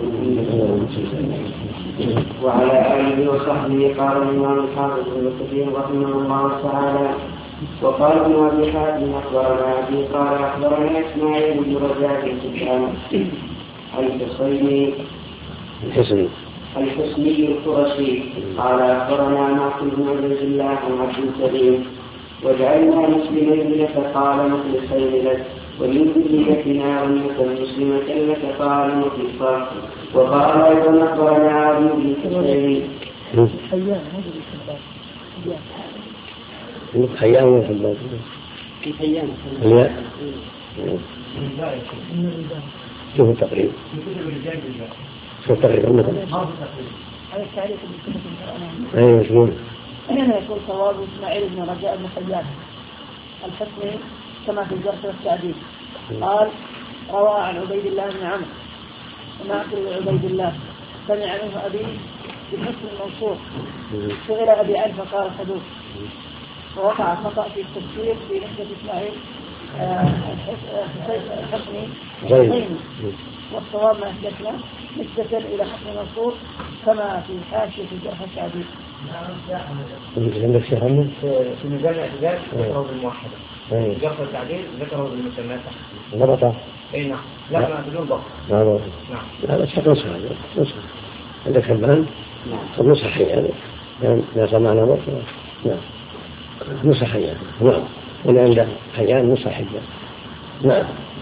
محمد وعلى آله وصحبه. قال الإمام الحافظ ابن كثير رحمه الله تعالى وقال ابن أبي حاتم أخبرنا أبي قال أخبرنا إسماعيل بن رجاء الحصيني الحسني القرشي قال أخبرنا معقل بن عبد الله عن عبد الكريم وجعلنا مسلمين لك قال مخلصين لك ومن ذريتنا أمة مسلمة لك قال مخلصا. وقال أيضا أخبرنا عبد بن حسين حيان وحبان في حيان شوف التقريب مثلا هذا التعريف ايوه شلون يقول صواب اسماعيل بن رجاء بن حيان الحسني كما في الجرح والتعديل قال روى عن عبيد الله بن عمرو ومعقل عبيد الله سمع منه أبي بحسن المنصور سئل أبي عن فقال صدوق. ووقع خطأ في التفسير في نسبة إسماعيل الحسني حسين والصواب ما أثبتنا نسبة إلى حسن المنصور كما في حاشية الجرح والتعديل. عندك شيء عنه؟ في ميزان الاعتدال ذكره بالموحدة جرح التعديل ذكره بالمسمات ضبطه؟ اي نعم لا بدون ضبط. نعم هذا الشيء نصح عندك حبان؟ نعم نصح حيان لا سمعنا ضبط. نعم نصح حيان نعم ولا عنده حيان نصح حيان نعم.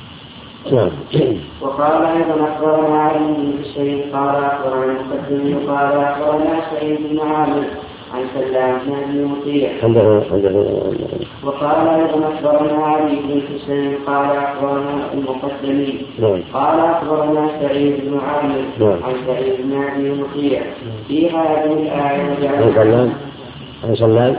وقال أيضا أخبرنا علي بن حسين قال أخبرنا المقدم قال أخبرنا سعيد بن عامر عن سلام بن أبي مطيع. وقال أيضا أخبرنا علي بن حسين قال أخبرنا المقدم قال أخبرنا سعيد بن عامر عن سعيد بن أبي مطيع في هذه الآية عن سلام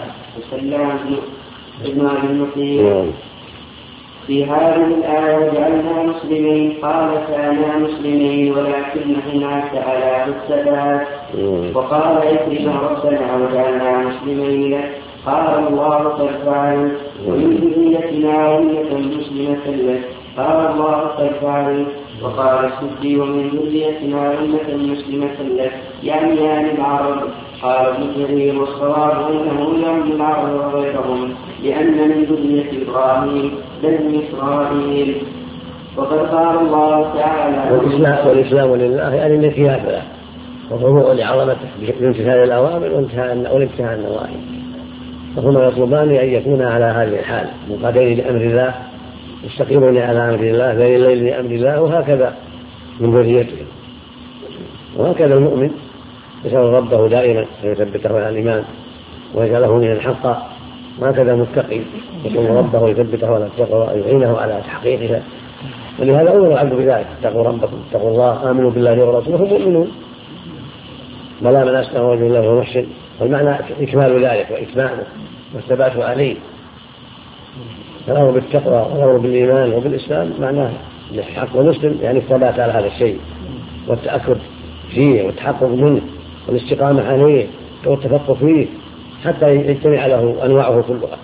بن أبي مطيع في هذه الآية وجعلنا مسلمين قال كانا مسلمين ولكن هناك على الثبات. وقال عكرمة ربنا وجعلنا مسلمين قال الله قد فعل ومن ذريتنا أمة مسلمة لك قال الله قد فعل. وقال السدي ومن ذريتنا أمة مسلمة لك يعني العرب. قال ابن جرير والصواب انه يعم العرب وغيرهم لان من ذرية ابراهيم بني اسرائيل. وقد قال الله تعالى والاسلام لله يعني الانقياد له وخضوع لعظمته بامتثال الاوامر والامتثال النواهي. فهما يطلبان ان يكونا على هذه الحال منقادين لامر الله مستقيمين على امر الله بين الليل لامر الله وهكذا من ذريتهم. وهكذا المؤمن يسأل ربه دائما فيثبته على الإيمان ويجعله من الحق. وهكذا متقي يسأل ربه ويثبته على التقوى ويعينه على تحقيقها. ولهذا أول العبد بذلك اتقوا ربكم اتقوا الله آمنوا بالله ورسوله مؤمنون بلى من أسلم وجه الله ومحسن. والمعنى إكمال ذلك وإتمامه والثبات عليه. فالأمر بالتقوى والأمر بالإيمان وبالإسلام معناه الحق ومسلم يعني الثبات على هذا الشيء والتأكد فيه والتحقق منه والاستقامة عليه والتفقه فيه حتى يجتمع له أنواعه كلها.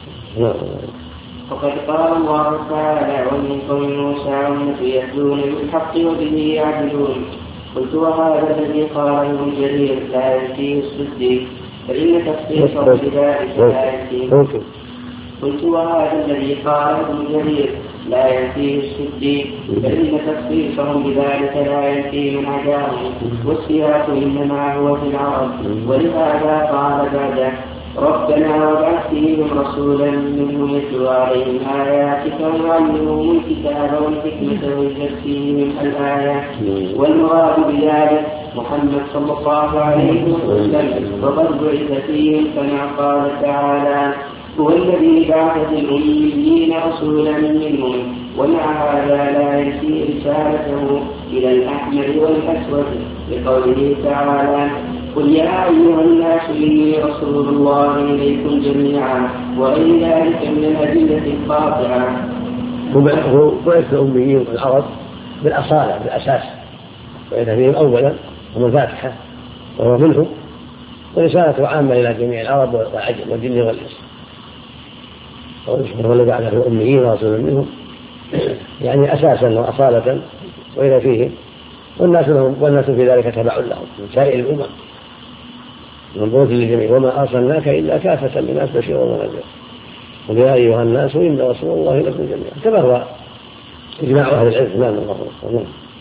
وقد قال الله تعالى ومن قوم موسى أمة يهدون بالحق وبه يعدلون. قلت وهذا الذي قاله ابن جرير لا يأتيه الصديق فإن تخصيصه بذلك لا يأتيه. قلت وهذا الذي قاله ابن جرير لا يأتيه الصديق فإن تخصيصهم بذلك لا يأتي من عداهم والسياق إنما هو في العرب. ولهذا قال بعده ربنا وابعث فيهم رسولا منهم يتلو عليهم آياتك ويعلمهم الكتاب والحكمة ويزكيهم الآيات. والمراد بذلك محمد صلى الله عليه وسلم وقد بعث فيهم كما قال تعالى هو الذي بعث في الأميين رسولا منهم ومع هذا لا ينسي رسالته إلى الأحمر والأسود لقوله تعالى قل يا أيها الناس إني رسول الله إليكم جميعا وغير ذلك من الأدلة القاطعة. هو بعث الأميين والعرب بالأصالة بالأساس بعث فيهم أولا هم الفاتحة وهو منهم ورسالته عامة إلى جميع العرب والعجم والجن والإنس. هو الذي بعث الأميين رسولا منهم يعني أساسا وأصالة وإلى فيهم والناس في ذلك تبع لهم من سائر الأمم منبوذ للجميع وما أرسلناك إلا كافة للناس بشيرا ونذيرا قل يا أيها الناس إن رسول الله لكم جميعا كما هو إجماع أهل العلم.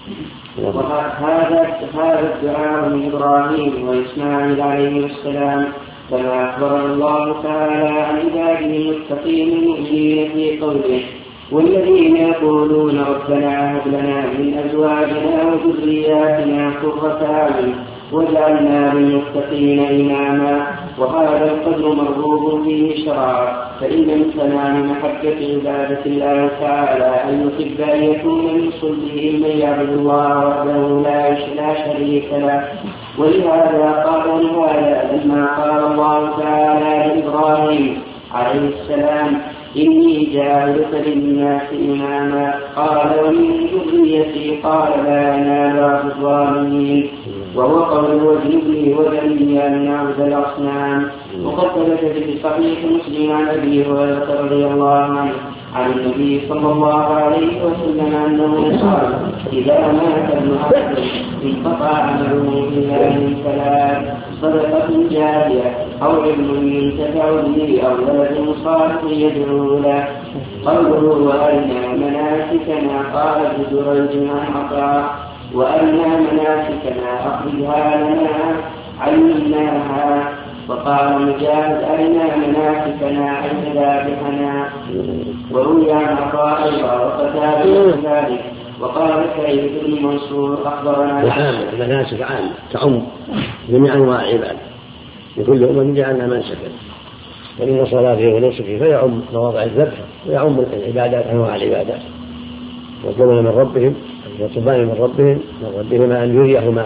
هذا الدعاء من إبراهيم وإسماعيل عليه السلام، كما أخبر الله تعالى عن عباده المتقين المؤمنين في قوله: والذين يقولون ربنا هب لنا من أزواجنا وذرياتنا قرة أعين واجعلنا للمتقين إماما. وهذا القدر مرغوب فيه شرعا، فإن من تمام محبة عبادة الله تعالى أن يحب أن يكون من صلبه من يعبد الله وحده لا شريك له. ولهذا قال لما قال الله تعالى لإبراهيم عليه السلام: إني جاعلك للناس إماما، قال: ومن ذريتي، قال: لا ينال عهد الظالمين. وهو قول: واجنبني وبني أن نعبد الأصنام. وقد ثبت في صحيح مسلم عن أبي هريرة رضي الله عنه عن النبي صلى الله عليه وسلم أنه قال: إذا مات ابن آدم انقطع عمله إلا من ثلاث: صدقة جارية، أو علم ينتفع به، أو ولد صالح يدعو له. قوله: وأرنا مناسكنا، قال ابن جريج عن عطاء: وأرنا مناسكنا أخرجها لنا علمناها. وقال مجاهد: أرنا مناسكنا أي ذابحنا. وروي عن عطاء أيضا وقتادة ذلك. وقال سعيد بن منصور أخبرنا المناسك عامة تعم جميع أنواع العباد، لكل أمة جعلنا منسكا، وإن صلاته ونسكه فيعم مواضع الذبح ويعم العبادات أنواع العبادات. وطلبنا من ربهم يطلبان من ربهما أن يريهما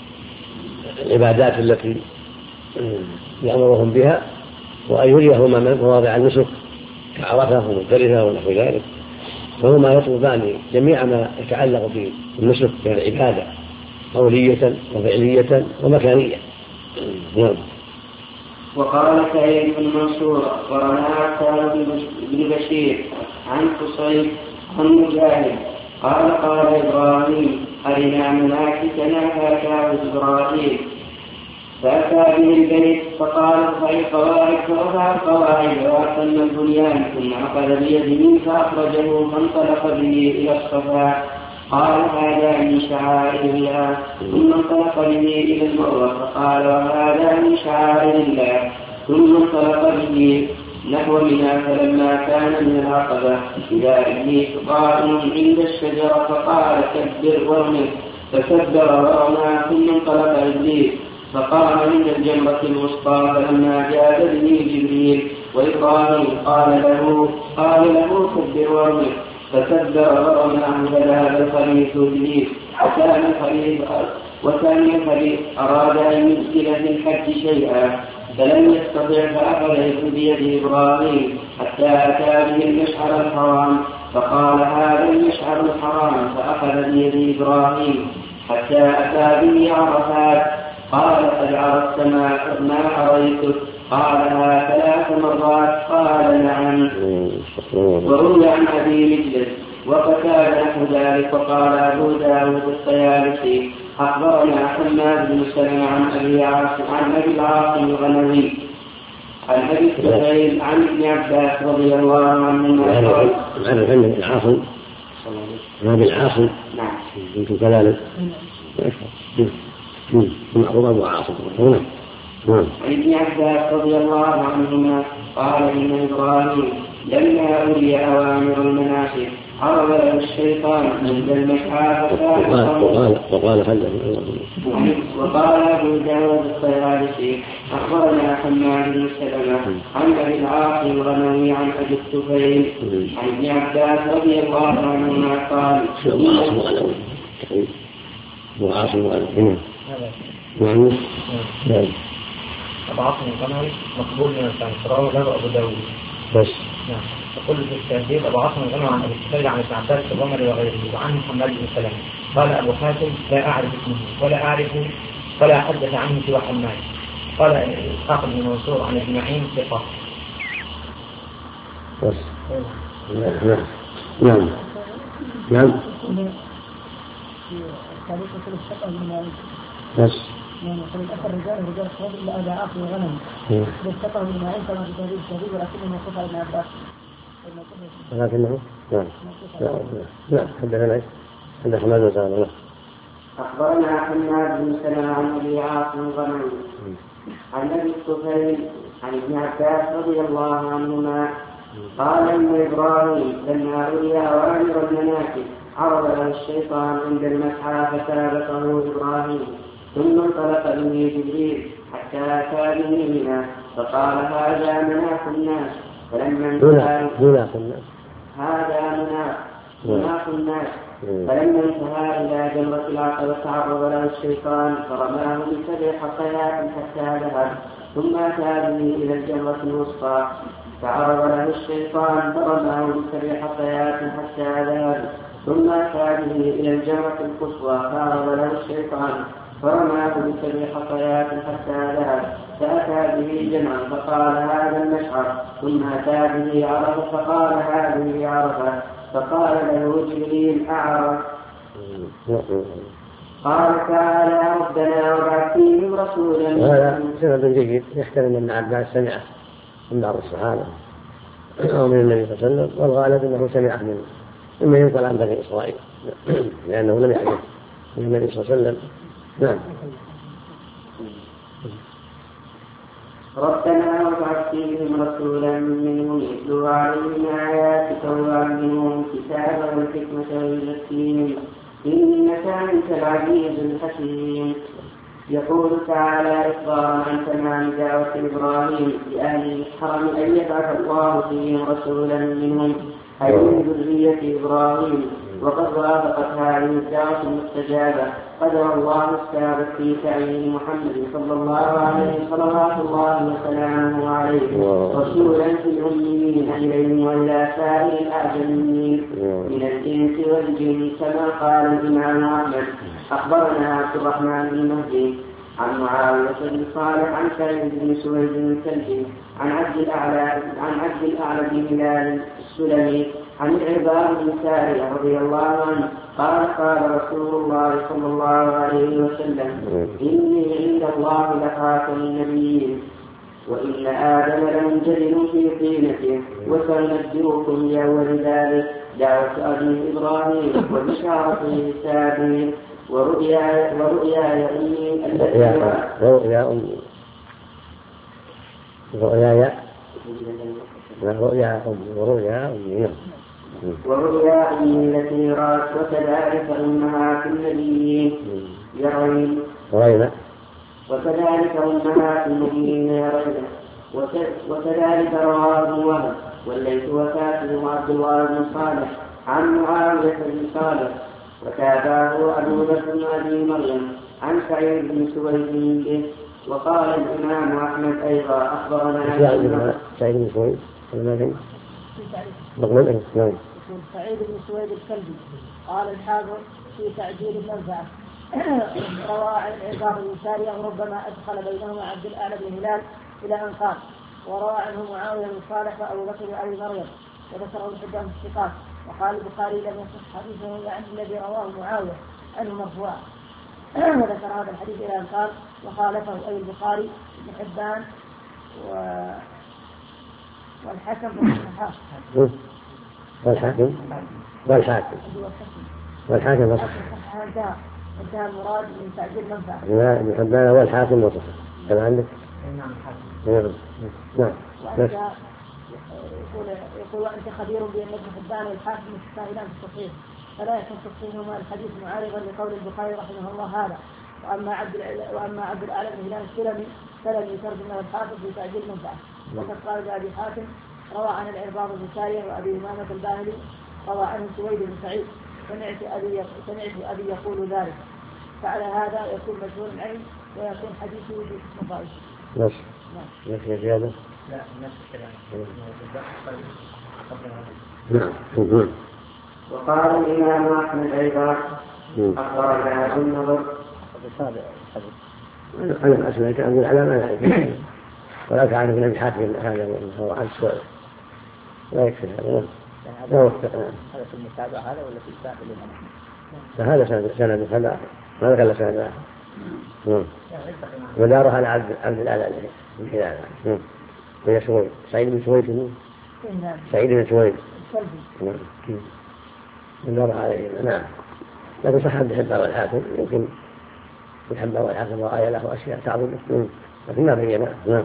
العبادات التي يأمرهم بها، وأن يريهما مواضع النسك كعرفة ومزدلفة ونحو ذلك. فهما يطلبان جميع ما يتعلق بالنسك من العبادة قولية وفعلية ومكانية. وقال سعيد بن منصور أخبرنا عتاب بن بشير عن قصيد عن مجاهد قال: قال إبراهيم: أرنا مناسكنا، فأتاه إبراهيم فأتى به البيت فقال: ارفع القواعد، فرفع القواعد وأتم البنيان، ثم أخذ بيده فأخرجه فانطلق به إلى الصفا. قال: هذا من شعائر الله. ثم انطلق به إلى المروة فقال: وهذا من شعائر الله. ثم انطلق به نحو منى، فلما كان من العقبة إذا إبليس قائم عند الشجرة فقال: كبر وارمي، فكبر ورمى. ثم انطلق إبليس فقام عند الجمرة الوسطى، فلما جاء به جبريل وإبراهيم قال له كبر وارمي، فكبر ورمى. فذهب الخليفة إبليس، وكان الخليفة أراد أن يدخل في الحج شيئا فلم يستطع، فأخذ بيد إبراهيم حتى أتى به المشعر الحرام فقال: هذا المشعر الحرام، فأخذ بيد إبراهيم حتى أتى به عرفات. قال: قد عرفت ما أريتك؟ قالها 3 مرات. قال: نعم. وروي عن أبي مجلس وقتادة نحو ذلك. وقال أبو داود الطيالسي: أخبرنا حماد بن سلمة عن أبي العاصم الغنوي عن أبي السهيل عن ابن عباس رضي الله عنهما قال: عن العاصم نعم كنت كذلك معروف أبو عاصم. عن ابن عباس رضي الله عنهما قال: إن إبراهيم لما أولي أوامر المناسك عرض له الشيطان عند المشعر وقال أبو داود الطيالسي: أخبرنا حماد بن سلمة عن أبي العاصم الغنوي عن أبي الطفيل عن ابن عباس رضي الله عنهما قال: أبو عاصم الغنوي أبو عاصم الغنوي مقبول من الفنسراء له أبو داود بس. نعم. يقول في التهذيب: أبو عاصم الغنوي عن أبي الطفيل عن ابن عباس الرملي وغيره، وعن محمد بن سلمة. قال أبو حاتم: لا أعرف اسمه ولا حدث عنه سوى حماد. قال إسحاق بن منصور عن ابن معين ثقة. بس. نعم. بس. يعني الأخر رجال الصواب إلا أبا عاصم الغنم بالثقة من معين كما في تهذيب الشديد، ولكنه موقوف على ابن عباس. ولكنه لا حدثنا حماد بن سلمة. أخبرنا حماد بن سلمة عن أبي عاصم الغنوي عن أبي الطفيل عن ابن عباس رضي الله عنهما قال إن إبراهيم لما رؤي وامر المناكب عرض له الشيطان عند المسعى فسابقه إبراهيم ثم انطلق به جبريل حتى أتى به منى فقال هذا مناخ الناس فلما انتهى فلما انتهى إلى جمرة العقبة تعرض له الشيطان فرماه ب7 حصيات حتى ذهب ثم أتى به إلى الجمرة الوسطى فعرض له الشيطان فرماه ب7 حصيات حتى ذهب ثم أتى به إلى الجمرة القصوى فعرض له الشيطان فرماه ب7 حصيات حتى ذهب فأتى به جمعا فقال هذا المشعر ثم أتى به عرفة فقال هذه عرفة فقال له جبريل أعرف قال تعالى ربنا وابعث فيهم رسولا. هذا سند جيد يحتمل أن عباس سمعه من بعض الصحابة أو من النبي صلى الله عليه وسلم والغالب أنه سمعه مما ينقل عن بني إسرائيل لأنه لم يحدث من النبي صلى الله عليه وسلم. نعم. ربنا وابعث فيهم رسولا منهم يتلو عليهم آياتك ويعلمهم الكتاب والحكمة ويزكيهم إنك أنت العزيز الحكيم. يقول تعالى إخبارا عن تمام دعوة إبراهيم لأهل الحرم أن يبعث الله فيهم رسولا منهم أي من ذرية إبراهيم وقد وافقت هذه الدعوة المستجابة قدر الله السابق في تعيين محمد صلى الله عليه صلوات الله وسلامه عليه رسولا في الأميين إليهم وإلى سائر الأعجميين من الإنس والجن كما قال الإمام أحمد. أخبرنا عبد الرحمن بن مهدي عن معاوية بن صالح عن سعيد بن سويد الكلبي عن عبد الأعلى بن هلال السلمي عن العرباض بن سارية رضي الله عنه قال قال رسول الله صلى الله عليه وسلم إني عند الله لخاتم النبيين وإن آدم لمنجدل في طينته وسننبئكم بأول ذلك دعوة أبي إبراهيم وبشارته السابين ورؤيا أمي ورؤيا أمي التي رأت وكذلك أمهات النبيين يرين وكذلك أمهات النبيين يرين وكذلك رواه وهب والليث وكاتب عبد الله بن صالح عن معاوية بن صالح وتابعه أبو بكر بن أبي مريم عن سعيد بن سويد به. وقال الإمام أحمد أيضا أخبرنا سعيد بن سويد سعيد بن سويد الكلبي قال الحافظ في تعجيل المنفعة روى عن العباد بن سارية وربما أدخل بينهما عبد الأعلى بن هلال إلى أن قال وروى عنه معاوية بن صالح وأبو بكر بن أبي مريم وذكره الحجام في الثقات. وقال البخاري لم يصح حديثه يعني الذي رواه معاوية عنه مرفوعا وذكر هذا الحديث إلى أن قال وخالفه أي البخاري بن حبان والحكم انتهى المراد من تعجيل منفعة. لا ابن حبان والحاكم وصف كان عندك. نعم. يقول وأنت خبير بأن ابن حبان والحاكم متساهلان في التصحيح فلا يكون تصحيحهما الحديث معارضا لقول البخاري رحمه الله هذا. وأما عبد الأعلى بن هلال السلمي فلم يترجم له الحافظ في تعجيل منفعة. وقد قال أبي حاتم روى عن العرباض بن سارية وأبي إمامة الباهلي روى عنه سويد بن سعيد سمعت أبي يقول ذلك. فعلى هذا يكون مجهول العلم ويكون حديثه باسم ضعيف. نفس زيادة. لا نفس الكلام. نعم. وقال الإمام أحمد أيضا أخبرنا النظر أنا أسمعت أقول على ما نعرف ولا تعرف نبي حاتم هذا هو عن السؤال لا يكفي هذا لا وفقنا. هذا في المتابعة هذا ولا في الساحل فهذا سند هذا ما ذكر سند آخر. وداره على عبد الأعلى من خلال وهي سويد سعيد بن سويد سعيد بن سويد وداره عليه. نعم. لكن صح عند الحبان والحاكم، يمكن الحبان والحاكم رأي له أشياء تعظم لكن ما بينها. نعم.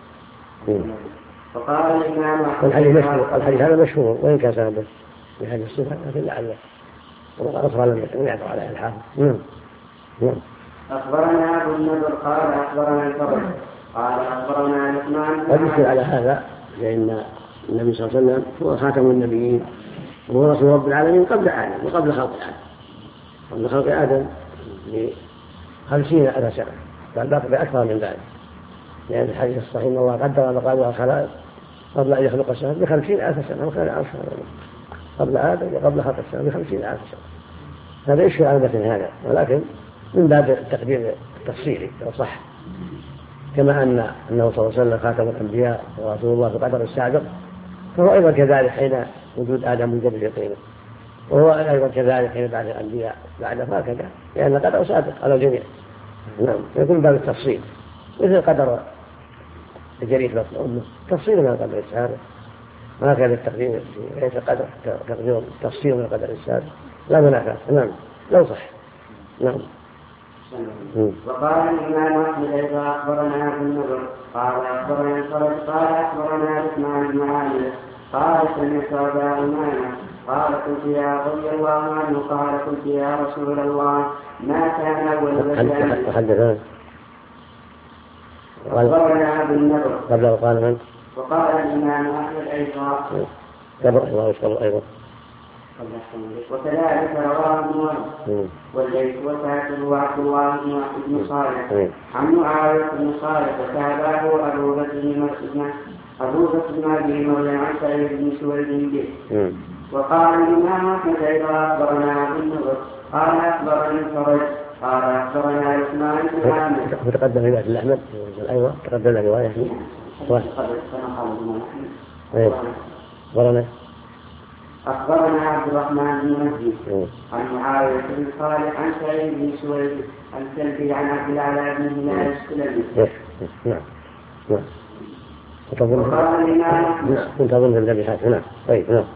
وقال الإمام الحديث هذا مشهور وإن كان سنده في حديث الصفة، لكن لعله أخرى لم يعثر عليه الحافظ. نعم. أخبرنا أبو النضر قال أخبرنا الفضل قال أخبرنا لقمان. أدل على هذا لأن النبي صلى الله عليه وسلم هو خاتم النبيين وهو رسول رب العالمين قبل آدم وقبل خلق آدم، قبل خلق آدم ب50,000 سنة، بل بأكثر من ذلك، لأن الحديث الصحيح أن الله قدر مقادير الخلائق قبل أن يخلق السماء ب50,000 سنة، وكان عرشه قبل آدم وقبل خلق السماء ب50,000 سنة. هذا يشفي على مثل هذا، ولكن من باب التقدير التفصيلي لو صح، كما أنه صلى الله عليه وسلم خاتم الأنبياء ورسول الله في قدر السابق، فهو أيضا كذلك حين وجود آدم من قبل يقينه، وهو أيضا كذلك حين بعد الأنبياء بعد هكذا، لأن قدر سابق على الجميع. نعم. يكون باب التفصيل مثل قدر الجريد بطن أمه تفصيل من قدر السابق، وهكذا التقدير في غير القدر تقدير تفصيل من قدر السابق لا منافاة. نعم لو صح. نعم. وقال الإمام أحمد أيضا أخبرنا أبو النضر قال أخبرنا الفرج قال أخبرنا لقمان بن عامر قال سمعت أبا أمامة قال قلت يا رضي الله عنه قال قلت يا رسول الله ما كان أول بدء أخبرنا أبو النضر قبل وقال من؟ وقال الإمام أحمد أيضا قبل الله يشكر أيضا وكذلك رواه ابن وهب والليث وكاتب وعبد الله بن صالح عن معاوية بن صالح وتابعه أبو بكر بن أبي مريم عن سعيد بن سويد به. وقال الإمام أحمد أيضا أخبرنا أبو النضر قال أخبرني الفرج قال أخبرنا لقمان بن عامر. تقدم رواية الأحمد أيوة تقدم رواية أخبرنا عبد الرحمن بن مهدي عن معاوية بن صالح عن سعيد بن سويد الكلبي عن عبد الأعلى بن هلال السلمي. نعم. وقال الإمام كنت أظن الذبيحات. نعم. طيب. نعم.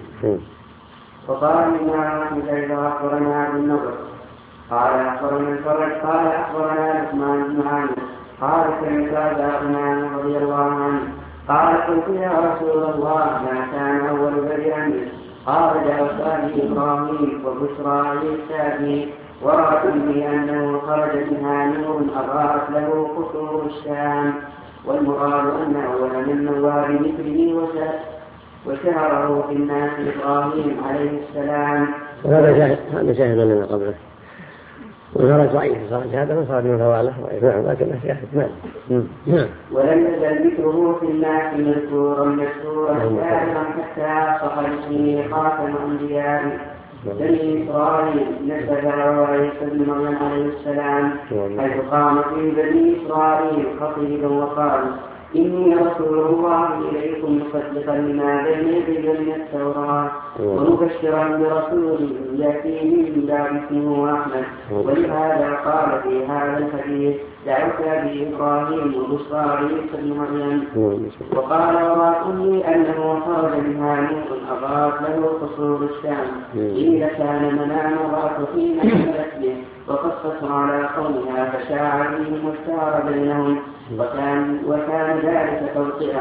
وقال الإمام أحمد أيضا أخبرنا أبو النضر قال أخبرنا الفرج قال أخبرنا لقمان بن عامر قال سمعت أبا أمامة رضي الله عنه قال قلت يا رسول الله ما كان أول بدء قال جاء إبراهيم وبشرى عيسى ورأت به أنه خرج منها نور أضاءت له قصور الشام، والمراد أن أول من نوار مثله وشهره في الناس إبراهيم عليه السلام. هذا شاهد لنا قبله وخرج ضعيف صار هذا من خرج من فواله نعم لكن شاهد. نعم. ولم يزل ذكره في الناس مذكورا دائما حتى صح باسمه خاتم الأنبياء بني إسرائيل نسبه عيسى بن مريم عليه السلام، حيث قام في بني إسرائيل خطيبا وقال إني رسول الله إليكم مصدقا لما بين يدي من التوراة ومبشرا برسول يأتي من بعد اسمه أحمد. ولهذا قال في هذا الحديث دعوت بإبراهيم وبشرى عيسى بن مريم. وقال ورأتني أنه خرج منها نور أضاءت له قصور الشام، قيل كان منام رأت حين نزلت به وقصت على قومها فشاع بهم واستار بينهم، وكان ذلك توطئة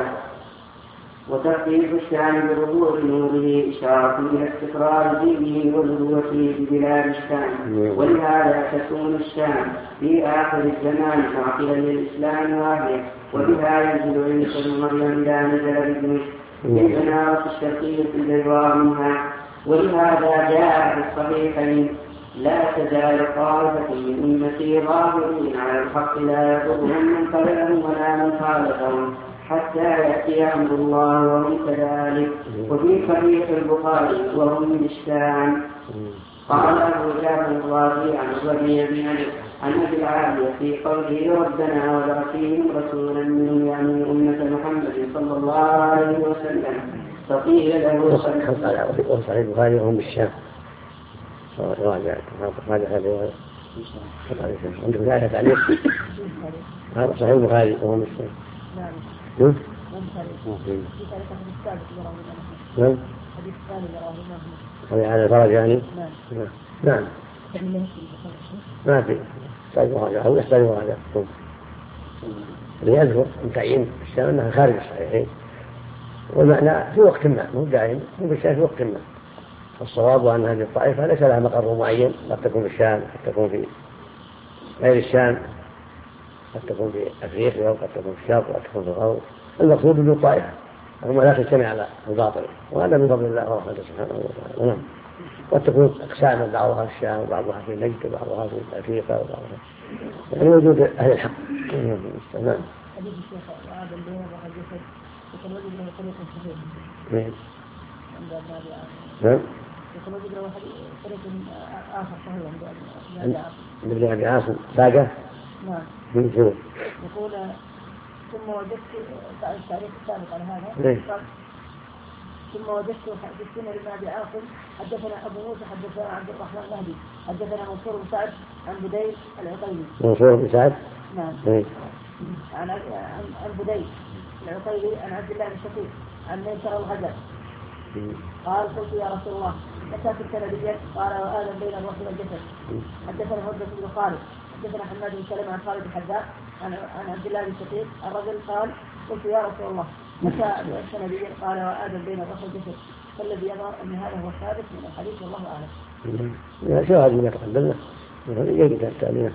وتخفيف الشام بظهور نوره إشارة إلى استقرار دينه وذروته ببلاد الشام. ولهذا تكون الشام في آخر الزمان معقلا للإسلام وأهله، وبها ينزل عيسى بن مريم إذا نزل بدمشق في المنارة الشرقية البيضاء منها. ولهذا جاء في الصحيحين لا تزال طائفة من أمتي ظاهرين على الحق لا يضرهم من قبلهم ولا من خالفهم حتى يأتي أمر الله وهم كذلك. وفي صحيح البخاري وهم من الشام. قال أبو جعفر الرازي عن الربيع بن علي عن أبي العالية في قوله ربنا وبعث فيهم رسولا منهم يعني أمة محمد صلى الله عليه وسلم، فقيل له صحيح البخاري وهم بالشام. راجع هذا عندك ذلك تعليق هذا صحيح البخاري وهم بالشام. نعم. هذه على الفرج يعني. نعم. ما في يحتاج مراجعة أو يحتاج مراجعة. ليذكر متعين الشام أنها خارج الصحيحين، والمعنى في وقت ما مو دائم، مو بالشام في وقت ما. الصواب أن هذه الطائفة ليس لها مقر معين، قد تكون في الشام، قد تكون في غير الشام، قد تكون في أفريقيا، وقد تكون في الشرق، وقد تكون في الغرب. المقصود أن الطائفة هم لا تجتمع على الباطل، وهذا من فضل الله ورحمته سبحانه وتعالى. نعم. قد تكون أقسام، بعضها في الشام وبعضها في نجد وبعضها في أفريقيا وبعضها يعني وجود أهل الحق. نعم. حديث الشيخ آدم بين الروح والجسد يقول وجد له طريق صحيح. نعم. يقول وجد له طريق آخر صحيح عند ابن أبي عاصم ساقة. نعم. يقول ثم وجدت التاريخ السابق على هذا. ثم وجدت في السنة لابن أبي عاصم حدثنا أبو موسى حدثنا عبد الرحمن المهدي حدثنا منصور بن سعد عن بديل العقيلي. منصور بن سعد. نعم. عن بديل العقيلي عن عبد الله بن شقيق عن ميسر الغزل قال قلت يا رسول الله متى كنت نبيا؟ قال وآدم بين الروح والجسد. حدثنا عبدة بن خالد حدثنا حماد بن سلمة عن خالد الحذاء عن عبد الله بن شقيق الرجل قال قلت يا رسول الله متى كنت نبيا؟ قال وآدم بين الروح والجسد. فالذي يظهر أن هذا هو الثابت من الحديث والله أعلم. شو هذا ما تقدمنا يجب التأمين.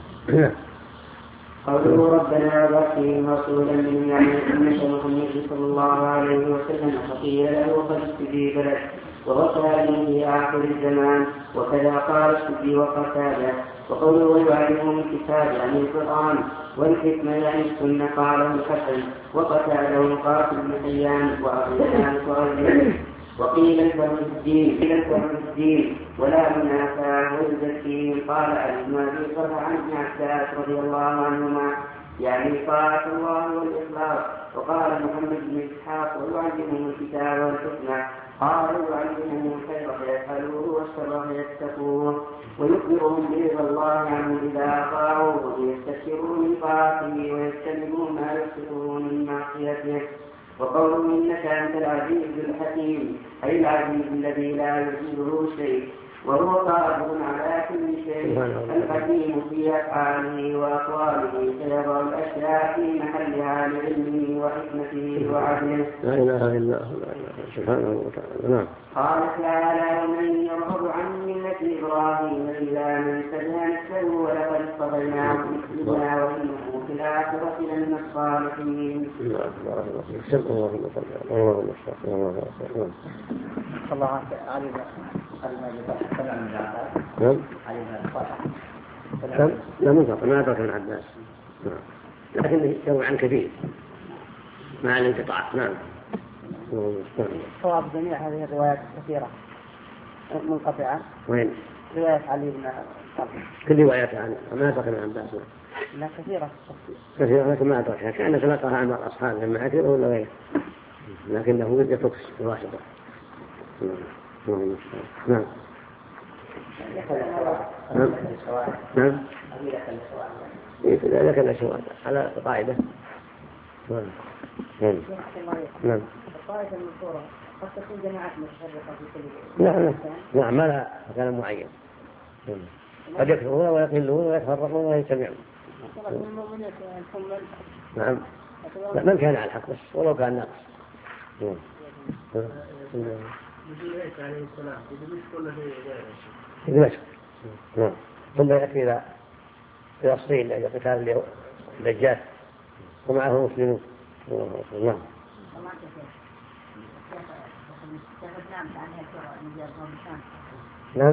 قوله ربنا وبعثهم رسولا منهم يعني أمة محمد صلى الله عليه وسلم، فقيل له قد استجيب لك وهو كائن في آخر الزمان، وكذا قال السدي وقتاده. وقوله ويعلمهم الكتاب يعني القرآن والحكمة يعني السنة قاله الحسن وقتاده قاتل بن حيان وأبيان وغيره. وقيل الفهم الدين ولا منافاه ويزكيهم. قال علي بن ابي طلحه عن ابن عباس رضي الله عنهما يعني طاعه الله والاخلاص. وقال محمد بن اسحاق ويعلمهم الكتاب والحكمه قال يعلمهم الخير فيفعلوه والشر فيتقوه ويخبرهم برضا الله عنه اذا اطاعوه ويستكثروا من طاعته ويجتنبوا ما يكفرون من معصيته. وقوله إنك أنت العزيز الحكيم أي العزيز الذي لا يعجزه شيء وهو قادر على كل شيء الحكيم في أفعاله وأقواله فيضع الأشياء في محلها لعلمه وحكمته وعدله. لا إله إلا هو سبحانه وتعالى. نعم. قال تعالى ومن يرغب عن ملة إبراهيم إلا من سفه نفسه ولقد اصطفيناه في الدنيا وإنه في الآخرة لمن الصالحين. الله علي لا منطق ما أدرك من عباس لكن يروي عن كثير مع الانقطاع. نعم. صواب جميع هذه الروايات كثيرة منقطعة. وين؟ رواية علي بن كل روايات عنه ما أدرك من عباس. لا كثيرة لكن ما أدركها كأنك لقاها عن بعض أصحابه مع كثير ولا غيره لكنه يترك الواسطة. نعم. نعم. إذا كان السؤال على قاعدة. نعم. الطائفة المنصورة قد تكون جماعات متفرقة في كل. نعم ما لها مكان معين. قد يكثرون ويقلون ويتفرقون ويجتمعون. نعم. من كان على الحق بس ولو كان ناقص. عليه السلام في دمشق. نعم. ثم يأتي إلى فلسطين لقتال الدجال ومعه مسلمون. نعم. نعم.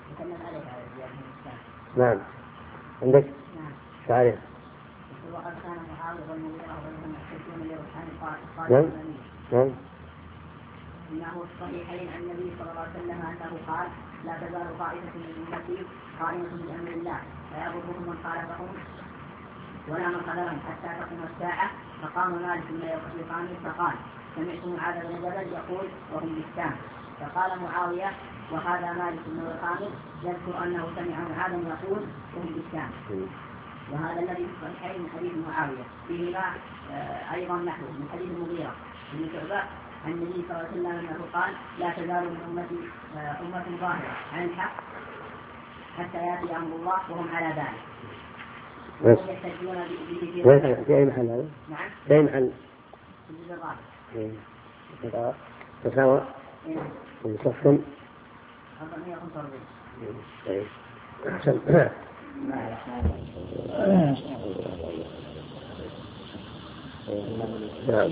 نعم. عندك تعرف. وقد كان معاوية والمغيرة وغيرهم يحتجون لروحان نعم. نعم. إنه الصحيحين عن النبي صلى الله عليه وسلم أنه قال لا تزال طائفة من أمتي قائمة بأمر الله فيعبدهم من خالفهم ولا من خذلهم حتى تقوم الساعة. فقام مالك بن يقظان فقال سمعت معاذ بن جبل يقول وهم بالشام. فقال معاوية وهذا مالك بن يقظان يذكر أنه سمع معاذ يقول وهم بالشام. وهذا الذي في الصحيحين من حديث معاوية فيهما أيضا نحو من حديث المغيرة بن شعبة عن النبي صلى الله عليه وسلم أنه قال لا تزال من أمتي أمة ظاهرة عن الحق حتى يأتي أمر الله وهم على ذلك. يحتجون به في أي محل هذا؟ نعم. في أي محل؟ في الجزء الرابع. تساوى؟ صف 445. أحسن. نعم.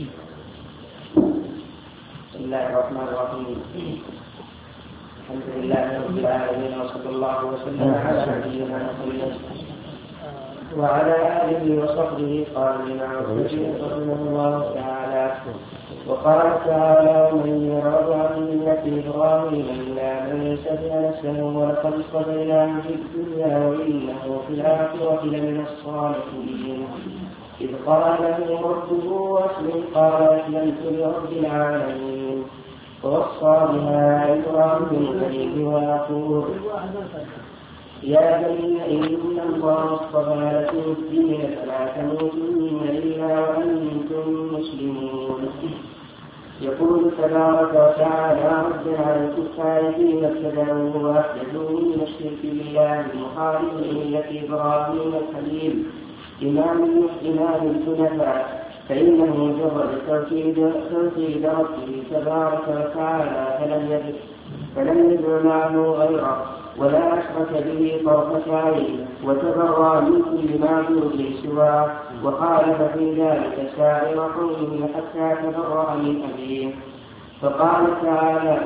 بسم الله الرحمن الرحيم. الحمد لله رب العالمين وصلى الله وسلم على نبينا محمد وعلى آله وصحبه. قال الإمام الشافعي رحمه الله تعالى: وقال تعالى: ومن يرغب عن ملة إبراهيم إلا من سفه نفسه ولقد اصطفيناه في الدنيا وإنه في الآخرة لمن الصالحين. إذ قال له ربه أسلم قال أسلمت لرب العالمين. ووصى بها إبراهيم بنيه ويقول: يا بني إن الله اصطفى لكم الدين فلا تموتن إلا وأنتم مسلمون. يقول تبارك وتعالى: رد على الكفار فيما ابتدعوه وأحدثوا من الشرك بالله المخالف لملة إبراهيم الحليم إمام الحنفاء، فإنه مجرد توحيد ربه تبارك وتعالى فلم يدع معه غيره ولا أشرك به طرفة عين، وتبرأ من كل معبود سواه، وخالف في ذلك سائر قومه حتى تبرأ من أبيه. فقال تعالى: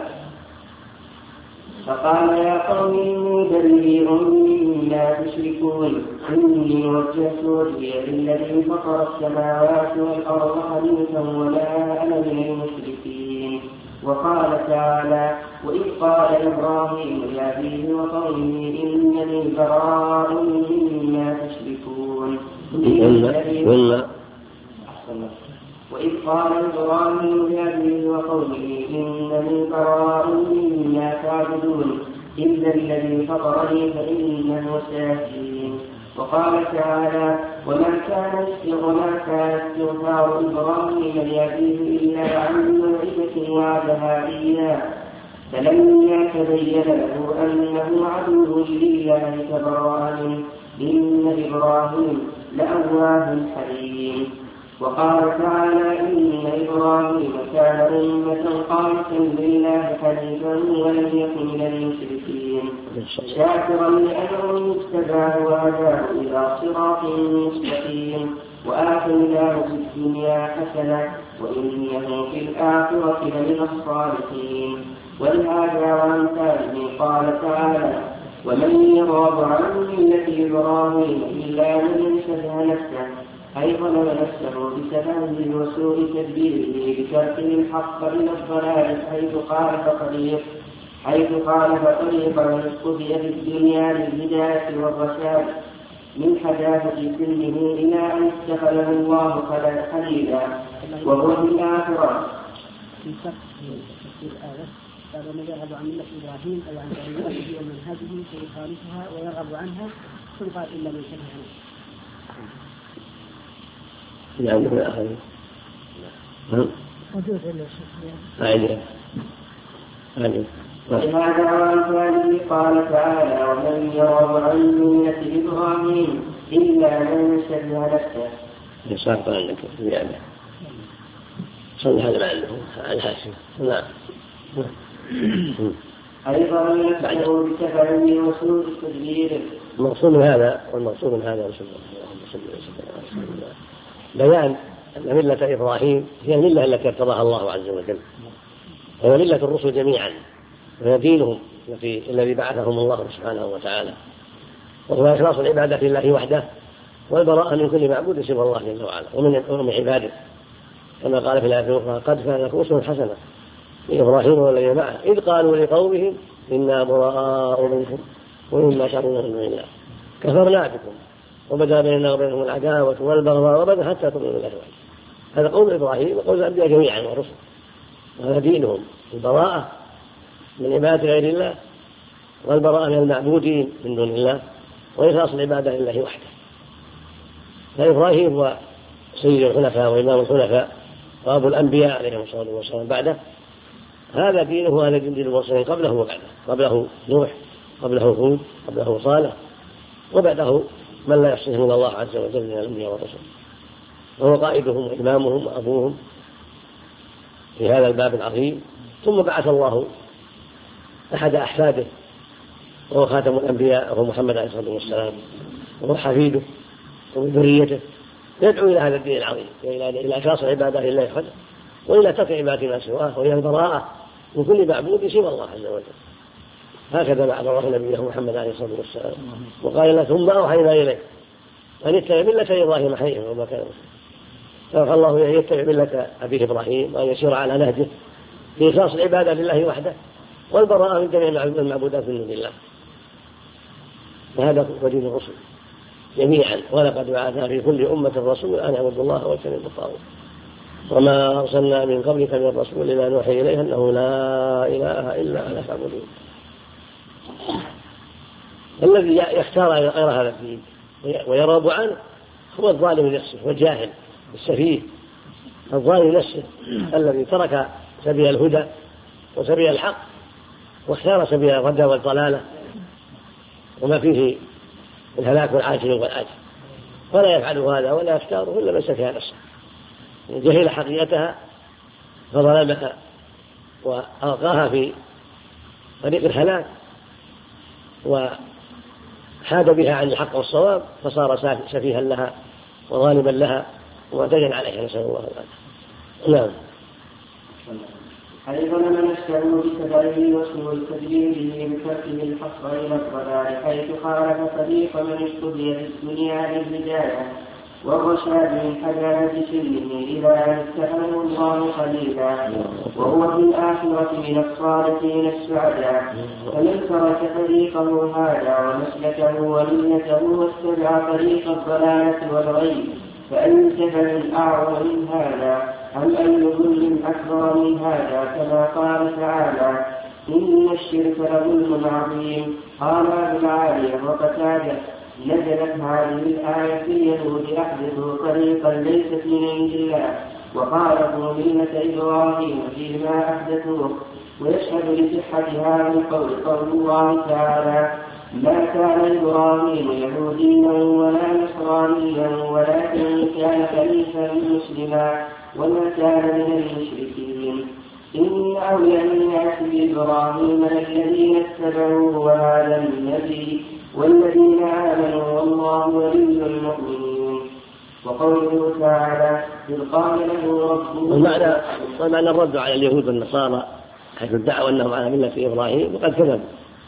فقال يا قوم إني بريء مما تشركون إني وجهت وجهي للذي فطر السماوات والأرض حنيفا وما أنا من المشركين. وقال تعالى: وإذ قال إبراهيم لأبيه وقومه إنني براء مما تشركون. وإذ قال إبراهيم لأبيه وقومه إنني براء مما تعبدون إلا الذي فطرني فإنه سيهدين. وقال تعالى: وما كان استغفار إبراهيم لأبيه إلا عن موعدة وعدها إياه فلما تبين له أنه عدو لله تبرأ منه إن إبراهيم لأواه حليم. وقال تعالى: إن إبراهيم كان أمة قانتا لله حنيفا ولم يكن من المشركين شاكرا لأنه اجتباه وهداه إلى صراط مستقيم وآتيناه في الدنيا حسنة وإنه في الآخرة لمن الصالحين. ولهذا وأمثاله قال تعالى: ومن يرغب عن ملة إبراهيم إلا من شبه نفسه أي ظلم نفسه بسببه وسوء تدبيره بتركه الحق إلى الضلال حيث خالف طريقا اقتدي في الدنيا للهداية والرشاد من حداثة سنه إلى أن اتخذه الله خليلا وهو في الآخرة. قال: ومن يرغب عن ملة إبراهيم أي عن طريقته ومنهجه فيخالفها ويرغب عنها قال إلا من شبه نفسه. يعني من آخرين ولهذا وأمثاله قال تعالى: ومن يرغب عن ملة إبراهيم إلا من شبه نفسه. يساق عندك زيادة صلى هذا لعله على الحاشية. نعم. أيضا نفسه بسببه وسوء تدبيره. المقصود هذا بيان أن ملة إبراهيم هي الملة التي ارتضاها الله عز وجل، وهي ملة الرسل جميعا، وهي دينهم الذي بعثهم الله سبحانه وتعالى، وهو إخلاص العبادة لله وحده والبراءة من كل معبود سوى الله جل وعلا ومن عباده، كما قال في الآية الأخرى: قد كان لكم أسوة حسنة في إبراهيم والذين معه إذ قالوا لقومهم إنا براء منكم ومما تعبدون من دون الله كفرنا بكم وبدا بيننا وبينهم العداوة والبغضاء وبدا حتى تؤمنوا بالله وحده. هذا قول إبراهيم وقول الأنبياء جميعا والرسل، وهذا دينهم البراءة من عبادة غير الله والبراءة من المعبودين من دون الله وإخلاص العبادة لله وحده. فإبراهيم هو سيد الخلفاء وإمام الخلفاء وأبو الأنبياء عليهم الصلاة والسلام بعده. هذا دينه وهذا دين المرسلين قبله وبعده. قبله نوح قبله هود، قبله صالح، وبعده من لا يحصيهم إلا الله عز وجل من الأنبياء والرسل، وهو قائدهم وإمامهم وأبوهم في هذا الباب العظيم. ثم بعث الله أحد أحفاده وهو خاتم الأنبياء وهو محمد عليه الصلاة والسلام، وهو حفيده ومن ذريته، يدعو إلى هذا الدين العظيم، إلى إخلاص العبادة لله وحده، وإلى ترك عبادة ما سواه، وإلى البراءة من كل معبود سوى الله عز وجل. هكذا بعث الله نبيه محمد عليه الصلاة والسلام، وقال له ثم أوحينا إليه أن يتبع ملة إبراهيم حنيفا وما كان مشركا. فأوحى الله أن يتبع ملة أبيه إبراهيم وأن يسير على نهجه في إخلاص العبادة لله وحده والبراءة من جميع المعبودات من دون الله. وهذا هو دين الرسل جميعا، ولقد بعثنا في كل أمة رسول أن اعبدوا الله واجتنبوا الطاغوت وما أرسلنا من قبلك من رسول إلا نوحي إليه أنه لا إله إلا أنا فاعبدون. الذي يختار غير هذا الدين ويرغب عنه هو الظالم لنفسه والجاهل السفيه، الظالم لنفسه الذي ترك سبيل الهدى وسبيل الحق واختار سبيل الردى والضلالة وما فيه الهلاك والعاجل والآجل، فلا يفعل هذا ولا يختاره إلا من سفيها نفسه، جهل حقيقتها فظلمها وألقاها في طريق الهلاك وحاد بها عن الحق والصواب فصار سفيها لها وظالما لها ومعتديا عليها، نسأل الله العافية. نعم. أيضا من اشتروا بسببه وسوء التدبير بتركه الحصر إلى الضلال حيث خالف طريق من اشتبه في الدنيا للهداية والرشاد من حجر بسنه إلى أن اتخذه الله خليلا وهو في الآخرة من الصالحين السعداء. فمن ترك طريقه هذا ومسلكه وملته واتبع طريق الضلالة والغي فأي جبل أعظم من هذا أم أي ظلم أكبر من هذا كما قال تعالى إن الشرك لظلم عظيم. قال ابن العالية وقتادة نزلت هذه الآية في اليهود أحدثوا طريقا ليست من عند الله وخالفوا ملة إبراهيم فيما أحدثوه. ويشهد لصحة هذا القول قول الله تعالى ما كان إبراهيم يهوديا ولا نصرانيا ولكن كان حنيفا مسلما وما كان من المشركين. إن أولى الناس بإبراهيم الذين اتبعوه وهذا النبي والذين آمنوا والله ولي المؤمنين. وقوله تعالى إذ قال له ربه ومعنى الرد على اليهود والنصارى حيث ادعوا أنهم على ملة إبراهيم وقد كذبوا.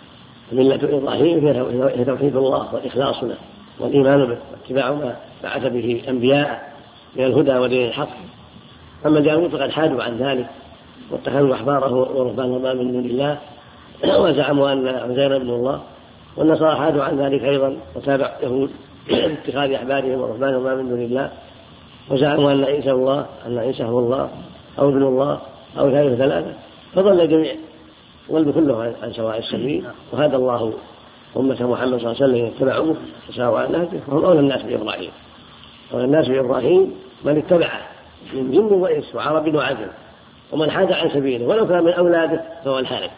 ملة إبراهيم هي توحيد الله والإخلاص له والإيمان به واتباع ما بعث به أنبياء من الهدى ودين الحق. أما اليهود فقد حادوا عن ذلك واتخذوا أحبارهم ورهبانهم من دون الله وزعموا أن عزير ابن الله، والنصارى حادوا عن ذلك أيضا وتابع يهود اتخاذ أحبارهم ورهبانهم من دون الله وزعموا أن عيسى هو الله أو ابن الله أو ثالث ثلاثة، فضل الجميع والب كله عن سواء السبيل. وهذا الله أمة محمد صلى الله عليه وسلم اتبعوه وساروا على نهجه وهم أولى الناس بإبراهيم. أولى الناس بإبراهيم من اتبعه من جن وإنس وعرب وعجم، ومن حاد عن سبيله ولو كان من أولاده فهو الحارث.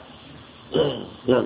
نعم.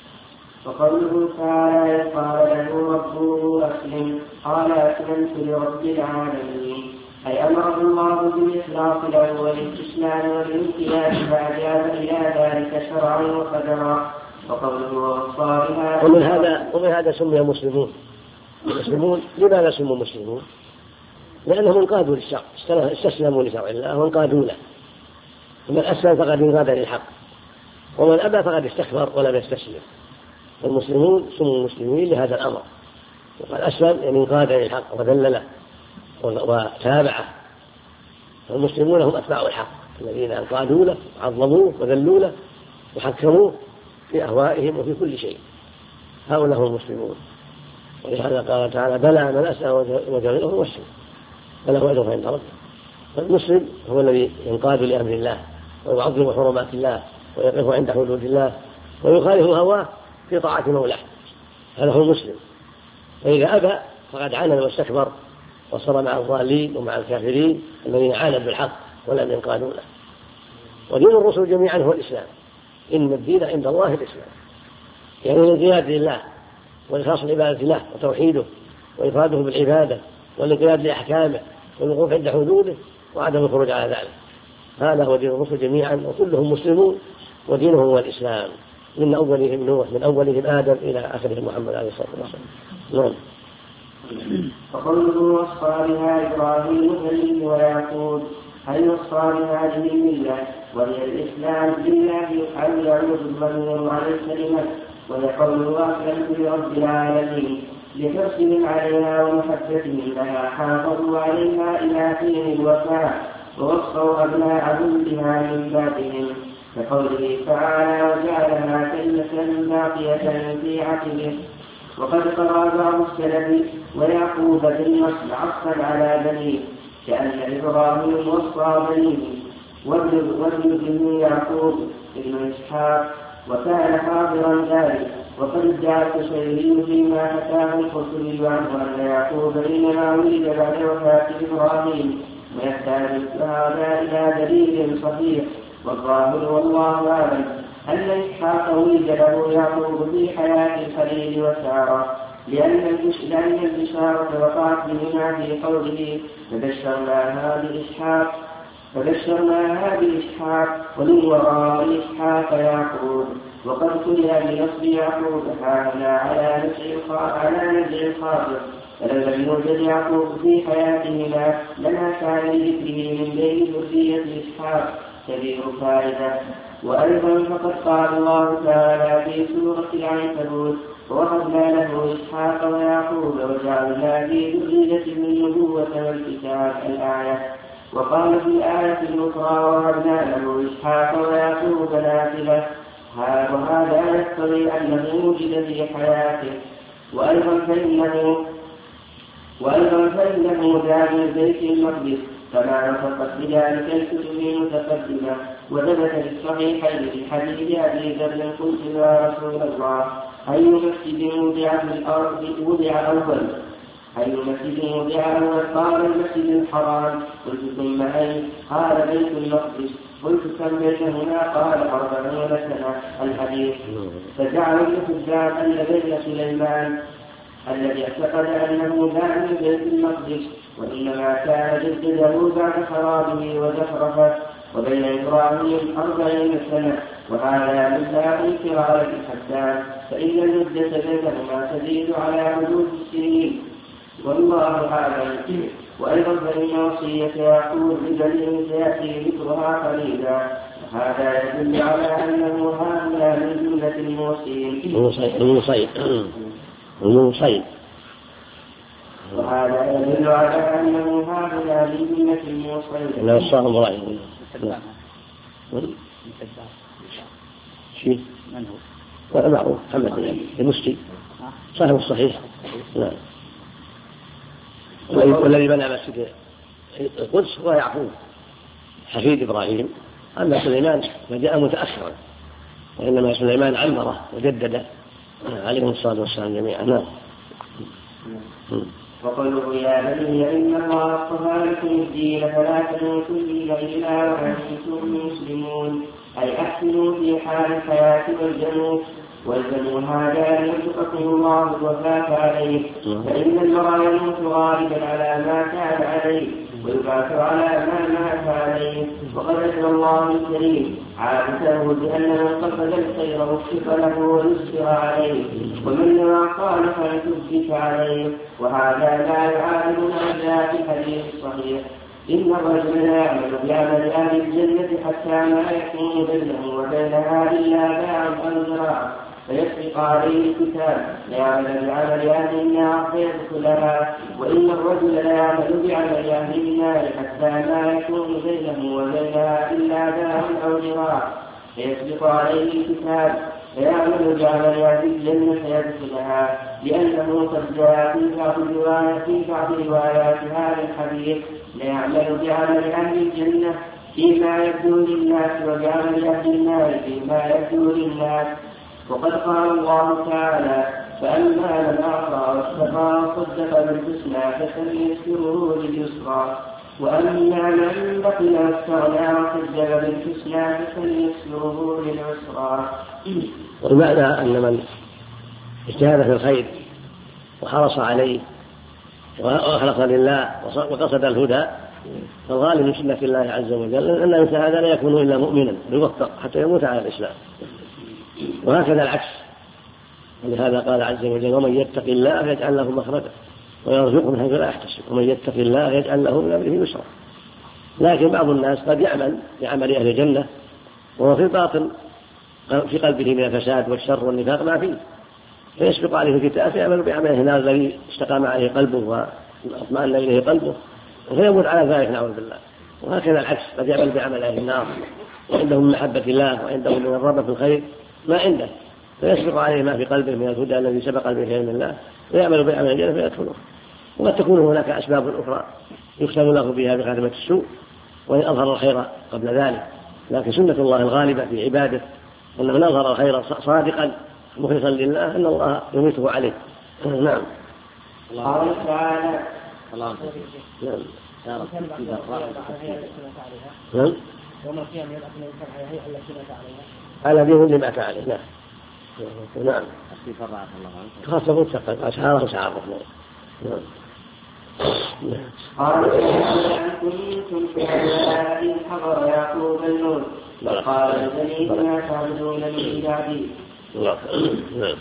وقوله تعالى قال له ربه أسلم قال أسلمت لرب العالمين أي أمره الله بالإخلاص له والاستسلام والامتثال فأجاب إلى ذلك شرعا وقدرا. وقوله والصالحات ومن هذا سمي مسلمون. المسلمون لماذا سموا مسلمون؟ لأنهم انقادوا للشرع، استسلموا لشرع الله وانقادوا له. ومن أسلم فقد انقاد للحق ومن أبى فقد استكبر ولم يستسلم. والمسلمون سموا مسلمين لهذا الأمر، وقد أسلم يعني انقاد للحق وذلله وتابعه. والمسلمون هم أتباع الحق الذين انقادوا له وعظموه وذلوا له وحكموه في أهوائهم وفي كل شيء، هؤلاء هم المسلمون. ولهذا قال تعالى بلى من أسلم وجعله هو مسلم فله أجر عند ربه. فالمسلم هو الذي ينقاد لأمر الله ويعظم حرمات الله ويقف عند حدود الله ويخالف هواه في طاعة مولاه، هذا هو المسلم. فإذا أبى فقد عاند واستكبر وصار مع الضالين ومع الكافرين الذين عاندوا بالحق ولم ينقادوا له. ودين الرسل جميعا هو الإسلام، إن الدين عند الله الإسلام. يعني الانقياد لله وإخلاص العبادة له وتوحيده وإفراده بالعبادة والانقياد لأحكامه والوقوف عند حدوده وعدم الخروج على ذلك. هذا هو دين الرسل جميعا وكلهم مسلمون ودينهم هو الإسلام من أولهم نوح من أولهم آدم إلى آخرهم محمد عليه الصلاة والسلام. نعم. فقوله وصى بها إبراهيم بنيه ويعقوب أي وصى بهذه الملة وهي الإسلام بالله أن يعود الضمير على الكلمة وهي قوله أسلمت لرب العالمين لحرصهم عليها ومحبتهم لها حافظوا عليها إلى حين الوفاة ووصوا أبناءهم بها من بعدهم كقوله تعالى وجعلها كلمة باقية في عقبه. وقد قرأ بعض السلف ويعقوب بالنصر عطفا على بنيه كأن إبراهيم وصى بنيه وابن ابنه يعقوب ابن إسحاق وكان حاضرا ذلك. وقد ادعى القشيري فيما حكاه القرطبي عنه أن يعقوب إنما ولد بعد وفاة إبراهيم ويحتاج هذا إلى دليل صحيح والظاهر والله أعلم أن إسحاق ولد له يعقوب في حياة الخليل وسارة لأن البشارة وقعت بهما في قوله فبشرناها بإسحاق ومن وراء إسحاق يعقوب. وقد قرئ بنصب يعقوب هذا على نزع الخاطر فلو لم يوجد يعقوب في حياتهما لما كان لذكره من بين ذرية إسحاق كبير فائدة. وأيضا فقد قال الله تعالى في سورة العنكبوت ووهبنا له إسحاق ويعقوب وجعلنا في ذريته النبوة والكتاب الآية. وقال في الآية الأخرى ووهبنا له إسحاق ويعقوب نافلة وهذا يقتضي أنه وجد في حياته. وأيضا فإنه جاء من بيت المقدس كما نطقت بذلك الكتب المتقدمة. وثبت في الصحيحين في حديث أبي ذر قلت يا رسول الله أي مسجد وضع أول قال المسجد الحرام قلت ثم أي قال بيت المقدس قلت كم بينهما قال 40 سنة الحديث. فجعل ابن حجاج أن بين سليمان الذي اعتقد أنه لا من بيت المقدس وإنما كان جدده بعد خرابه وزخرفه وبين إبراهيم 40 سنة وهذا من لا أنكر على الحسان فإن المدة بينهما تزيد على حدود السنين والله أعلم. وأيضا فإن وصية يعقوب ببنيه سيأتي ذكرها قليلا وهذا يدل على أنه هذا من جملة الموصين وهذا يدل على أنه هذا من جملة الموصين. لا الصاحب رأيه شيء من هو؟ لا معروف محمد بن المسلم صاحب الصحيح. نعم. والذي بنى مسجد القدس هو يعقوب حفيد إبراهيم. أما سليمان فجاء متأخرا وإنما سليمان عمره وجدد عليه الصلاة والسلام جميعا. نعم. وقوله يا بني إن الله اصطفى لكم الدين فلا تموتن إلا وأنتم مسلمون أي أحسنوا في حال الحياة والجنوب هذا يرزقكم الله الوفاة عليه فإن المرء يموت غالبا على ما كان عليه ويبعث على ما مات عليه. وقد أجرى الله الكريم عادته بأن من قصد الخير وفق له ويسر عليه ومن نوى خالف يثبت عليه وهذا لا يعارض ما جاء في الحديث الصحيح إن الرجل لا يعمل بعمل أهل الجنة حتى ما يكون بينه وبينها إلا باع أو ذراع فيسبق عليه الكتاب ليعمل بعمل أهل النار فيدخلها. وإن الرجل لا يعمل بعمل أهل النار حتى ما يكون بينه وبينها إلا باع أو ذراع فيسبق عليه الكتاب فيعمل بعمل أهل الجنة فيدخلها. لأنه قد جاء في بعض روايات هذا الحديث ليعمل بعمل أهل الجنة فيما يبدو للناس وبعمل أهل النار فيما يبدو للناس. وقد قال الله تعالى فأما من أعطى واتقى وصدق بالحسنى فسنيسره لليسرى وأما من بخل واستغنى وكذب بالحسنى فسنيسره للعسرى. والمعنى أن من اجتهد في الخير وحرص عليه وأخلص لله وقصد الهدى، فالغالب من سنة الله عز وجل أن الإنسان هذا لا يكون إلا مؤمنا يوفق حتى يموت على الإسلام، وهكذا العكس. ولهذا قال عز وجل: ومن يتق الله يجعل له مخرجا ويرزقه من حيث لا يحتسب، ومن يتق الله يجعل له من أمره يسرا. لكن بعض الناس قد يعمل بعمل أهل الجنة وهو في الباطن في قلبه من الفساد والشر والنفاق ما فيه، فيسبق عليه الكتاب فيعمل بعمله الذي استقام عليه قلبه واطمأن إليه قلبه وفيموت على ذلك، نعوذ بالله. وهكذا العكس، قد يعمل بعمل أهل النار وعنده من محبة الله وعنده من الرغبة في الخير ما عنده، فيسبق عليه ما في قلبه من الهدى الذي سبق به علم الله ويعمل بعمل الجنة فيدخله. وقد تكون هناك أسباب أخرى يختم له بها بخاتمة السوء وإن أظهر الخير قبل ذلك، لكن سنة الله الغالبة في عباده أن من أظهر الخير صادقا مخلصا لله أن الله يميته عليه. نعم. قال تعالى: وما فيها من الأكل والفرع هي التي مات عليها على دين اللي مات عليه. نعم. نعم. خاصة تقل أشعار الرحمن. نعم. قال: أن كنتم شهداء إذ حضر يعقوب الموت قال لبنيه ما تعبدون من بعدي. نعم.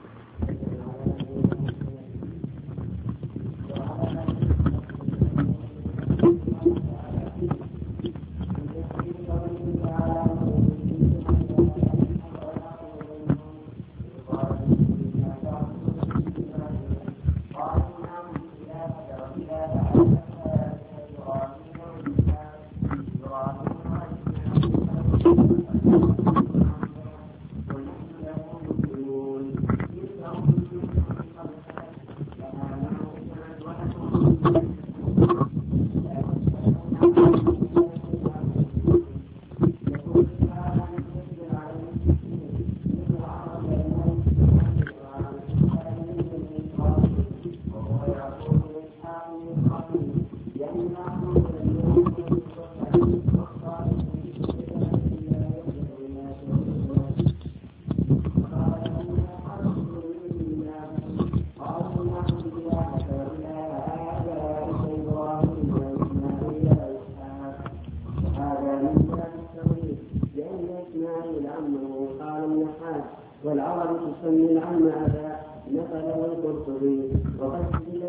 والعرب تسمي العم أبا نقله القرطبي. وقد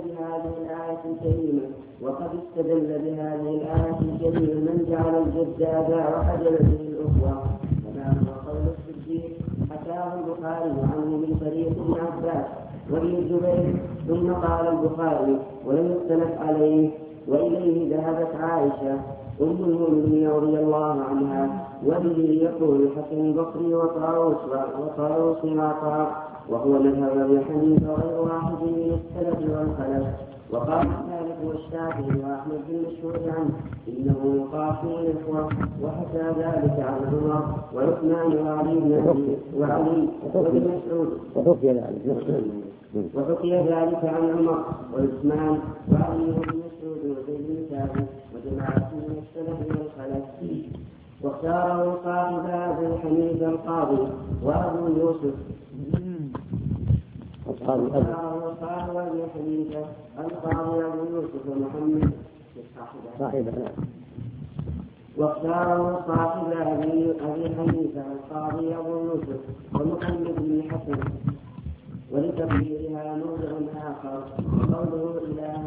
استدل بهذه الآية الكريمة من جعل الجد أبا وحجب به الأخوة، كما هو قول الصديق حكاه البخاري عنه من طريق ابن عباس وابن الزبير. ثم قال البخاري ولم يختلف عليه: وإليه ذهبت عائشة أم المؤمنين رضي الله عنها، وبه يقول الحسن البصري وطاووس وعطاء، وهو مذهب أبي حنيفة غير واحد من السلف والخلف. وقال مالك والشافعي وأحمد بن مشهور عنه إنه يقاتل الإخوة، وحكى ذلك عن عمر وعثمان وعلي وابن مسعود، وحكي ذلك عن عمر وعثمان وعلي وابن مسعود وزيد بن ثابت وجماعة من السلف والخلف. واختاره صاحب أبي حنيفة القاضي وأبو يوسف واختاره صاحب أبي حنيفة القاضي أبو يوسف ومحمد بن حسن. ولتقديرها موضع آخر قوله إله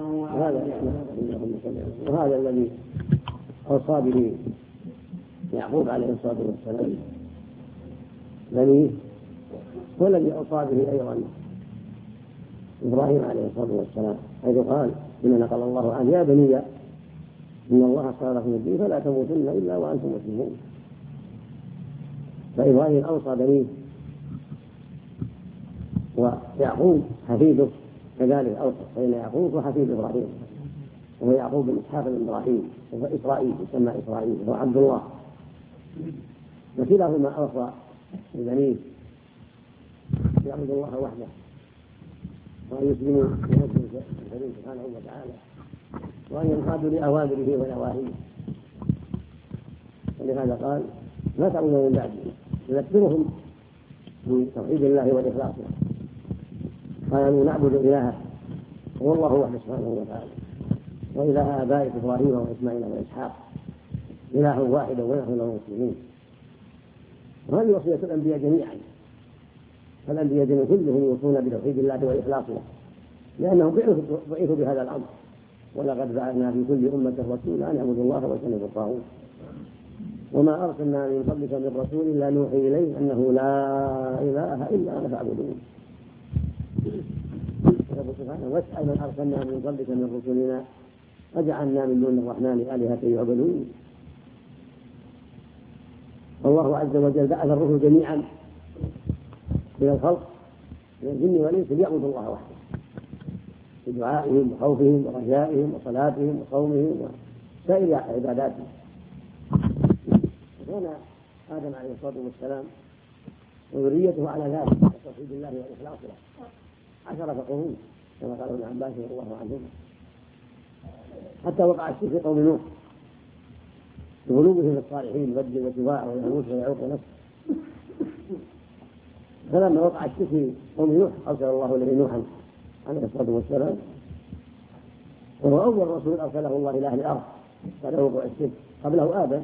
وهذا الذي أوصى به يعقوب عليه الصلاة والسلام بنيه، هو الذي أوصى به أيضا إبراهيم عليه الصلاة والسلام، حيث قال إن نقل الله عنه: يا بني إن الله اصطفى لكم الدين فلا تموتن إلا وأنتم مسلمون. فإبراهيم أوصى بنيه، ويعقوب حفيده كذلك أوصى، فإن يعقوب وحفيد إبراهيم، وهو يعقوب بن إسحاق بن إبراهيم، وهو إسرائيل يسمى إسرائيل، وهو عبد الله. وكلاهما أوصى ببنيه يعبد الله وحده وأن يسلموا لحكمه الكريم سبحانه وتعالى، وأن ينقادوا لأوامره ونواهيه. ولهذا قال: ما تعبدون من بعده، يذكرهم بتوحيد الله والإخلاص قالوا نعبد إلهك هو الله وحده سبحانه وتعالى وإله آبائك إبراهيم وإسماعيل وإسحاق إله واحد ونحن له مسلمون. وهذه وصية الأنبياء جميعا، فالأنبياء جميعا كلهم يوصون بتوحيد الله والإخلاص له لأنهم بعثوا بهذا الأمر. ولقد بعثنا في كل أمة رسولا أن اعبدوا الله واجتنبوا الطاغوت وما أرسلنا من قبلك من رسول إلا نوحي إليه أنه لا إله إلا أنا فاعبدون. يقول سبحانه واسأل من أرسلنا من قبلك من رسلنا أجعلنا من دون الرحمن آلهة يعبدون. الله عز وجل بعث الرسل جميعا من الخلق من الجن والإنس ليعبدوا الله وحده بدعائهم وخوفهم ورجائهم وصلاتهم وصومهم وسائر عباداتهم. كان آدم عليه الصلاة والسلام وذريته على ذلك توحيد الله والإخلاص له 10 قرون كما قال ابن عباس رضي الله عنهما، حتى وقع الشرك في قوم نوح بغلوبهم الصالحين بدل وسواع ويغوث ويعوق ونسر. فلما وقع الشرك في قوم نوح أرسل الله إليه نوحا عليه الصلاة والسلام وهو أول رسول أرسله الله إلى أهل الأرض بعد وقوع الشرك. قبله آدم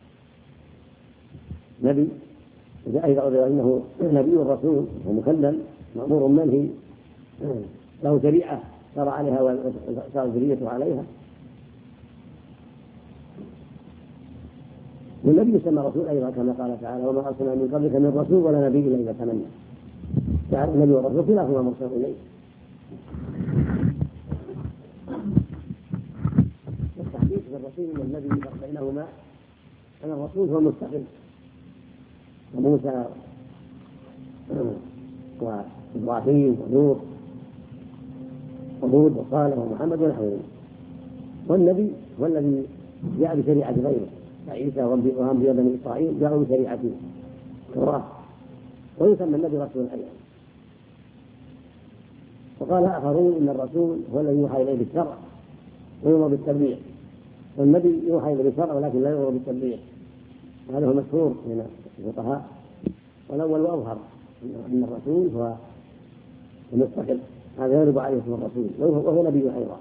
نبي جاء إذا أنه نبي ورسول ومكلم مأمور منهي له شريعة صار عليها وصار ذريته عليها. والنبي يسمى رسول أيضا كما قال تعالى وما أرسلنا من قبلك من رسول ولا نبي إلا إذا تمنى. تعالى النبي والرسول كلاهما مرسل إليه. والتحديث في الرسول والنبي فرق بينهما أن الرسول هو مستقل وموسى وإبراهيم ونوح وهود وصالح ومحمد ونحوهم، والنبي هو الذي جاء بشريعة غيره عيسى وأنبياء بني إسرائيل جاءوا بشريعة التوراة ويسمى النبي رسول أيضا. وقال آخرون إن الرسول هو الذي يوحى إليه بالشرع ويؤمر بالتبليغ، والنبي يوحى إليه بالشرع ولكن لا يؤمر بالتبليغ. هذا هو مشهور من الفقهاء. والأول وأظهر أن الرسول هو المستقل، هذا يرد عليه اسم الرسول وهو نبي أيضا.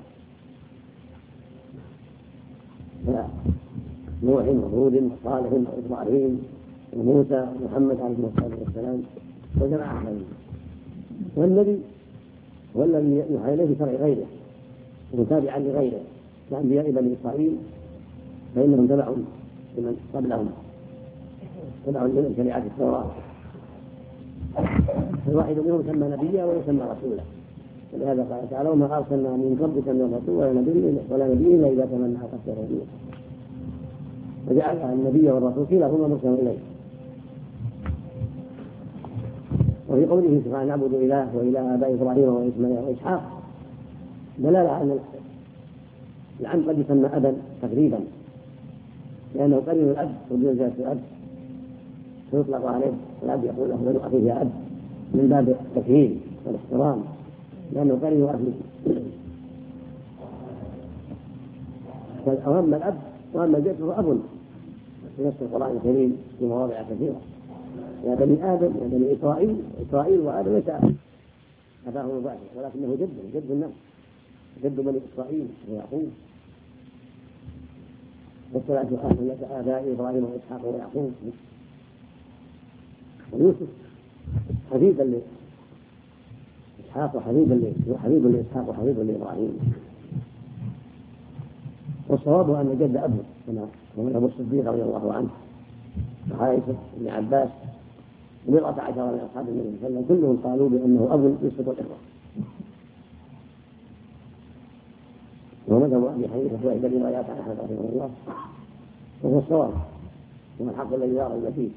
نوح وهود وصالح وإبراهيم وموسى ومحمد عليه الصلاة والسلام وجماعة آخرين. والنبي هو الذي يوحى إليه بشرع غيره ومتابعا لغيره كأنبياء بني إسرائيل فإنهم تبعوا لمن قبلهم تبعوا لمن شريعة التوراة. الواحد منهم يسمى نبيا ويسمى رسولا، ولهذا قال تعالى وما أرسلنا من قبلك من رسول ولا نبي إلا إذا تمنى ألقى الروح، وجعل النبي والرسول كلاهما مرسل إليه. وفي قوله سبحانه نعبد إله وإله آباء إبراهيم وإسماعيل وإسحاق دلالة على أن العم قد يسمى أبا تقريبا لأنه قرين الأب وبمنزلة الأب فيطلق عليه الأب يقول له بنو أخيه يا أب من باب التكريم والاحترام لأنه قرين أخيه. وأما الأب وأما الجد فهو أب في نفس القرآن الكريم في مواضع كثيرة يا بني آدم يا بني إسرائيل وآدم ليس أباه مباشر ولكنه جد النفس جد بني إسرائيل ويعقوب. والصلاة والسلام لك آباء إبراهيم وإسحاق ويعقوب. ويوسف حبيبا لإسحاق وحبيبا لإسحاق وحبيبا لإبراهيم. والصواب أن جد أبوه كما أبو الصديق رضي الله عنه وعائشة بن عباس وبضعة عشر من أصحاب النبي صلى الله عليه وسلم كلهم قالوا بأنه أب يسقط الإخوة. ومذهب أبي حنيفة وإحدى الروايات عن أحمد رحمه الله وهو الصواب وهو الحق الذي لا ريب فيه.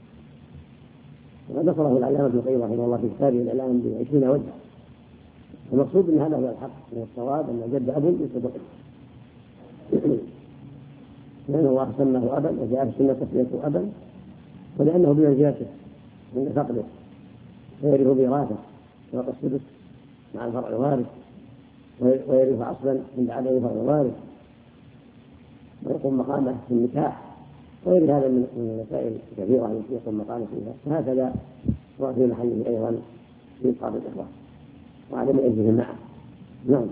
وقد نصره العلامة ابن القيم رحمه الله في كتابه الإعلام ب20 وجها. المقصود أن هذا هو الحق والصواب أن جد أب يسقط الإخوة لأن الله سماه أبا وجاء في السنة تسميته أبا ولأنه بمنزلته عند فقده ويرث بوراثه فوق السدس مع الفرع الوارث ويرث عصبا عند عدم الفرع الوارث ويقوم مقامه في النكاح وغير هذا من المسائل الكثيرة التي يقوم مقامه فيها. فهكذا هو في محله أيضا في إسقاط الإخوة. وعدم أجره معه. نعم.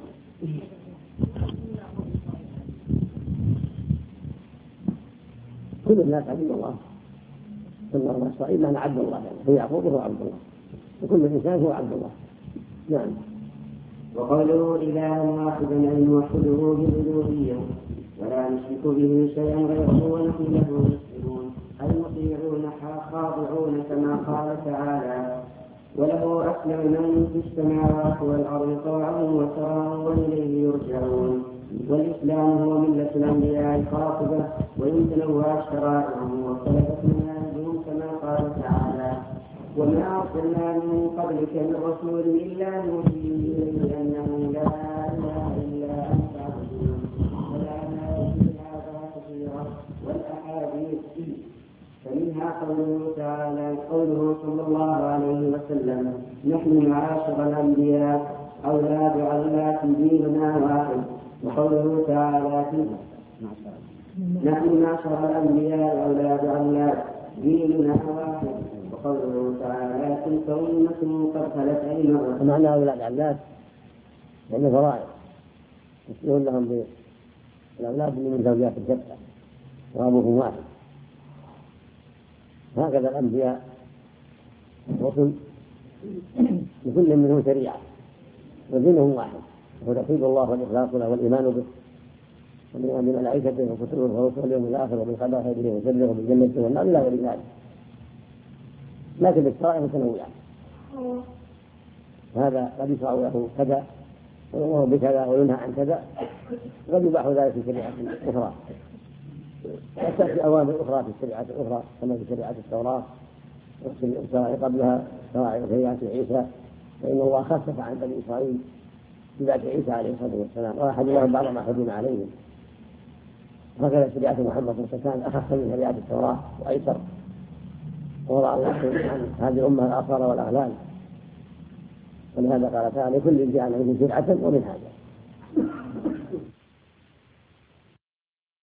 كل الناس عبد الله، كل الله إسرائيل معنى عبد الله، يعني هو يعقوب وهو عبد الله، وكل إنسان هو عبد الله. نعم. وقوله إله واحد أي نوحده بالألوهية ولا نشرك به شيئا غيره ونحن له مسلمون أي مطيعون خاضعون كما قال تعالى وله أسلم من في السماوات والأرض طوعا وكرها وإليه يرجعون. والإسلام هو ملة الأنبياء الخاطبة ويمتنوها شرائعهم واختلفت منهجهم كما قال تعالى وما أرسلنا من قبلك من رسول إلا نوحي إليه أنه لا إله إلا أنت فاعبدون. والآيات في هذا كثيرة والأحاديث فيه فمنها قوله صلى الله عليه وسلم نحن معاشر الأنبياء أولاد علات ديننا واحد. وقوله تعالى نحن معاشر الأنبياء أولاد علات ديننا واحد. وقوله تعالى تلك أمة قد خلت أيمانها. معنى أولاد علات لأنه فرائض يسلون لهم بالأولاد من زوجات الجبهة وأبوهم واحد. هكذا الأنبياء الرسل لكل منهم شريعة ودينهم واحد وهو توحيد الله والإخلاص له والإيمان به والإيمان بملائكته وكتبه ورسله واليوم الآخر وبالقضاء خيره وشره وبالجنة والنار إلى غير ذلك. لكن الشرائع متنوعة، هذا قد يشرع له كذا ويؤمر بكذا وينهى عن كذا، قد يباح ذلك في شريعة أخرى، وتأتي أوامر أخرى في الشريعة الأخرى كما في شريعة التوراة والشرائع قبلها شرائع شريعة عيسى، فإن الله خفف عن بني إسرائيل بذات عيسى عليه الصلاة والسلام وأحد لهم بعض ما حرم عليهم. هكذا شريعة محمد صلى الله عليه وسلم أخف من شريعة التوراة وأيسر، ووضع الله عن هذه الأمة الآثار والأغلال. ولهذا قال تعالى لكل جعلنا منكم شرعة ومنهاجا.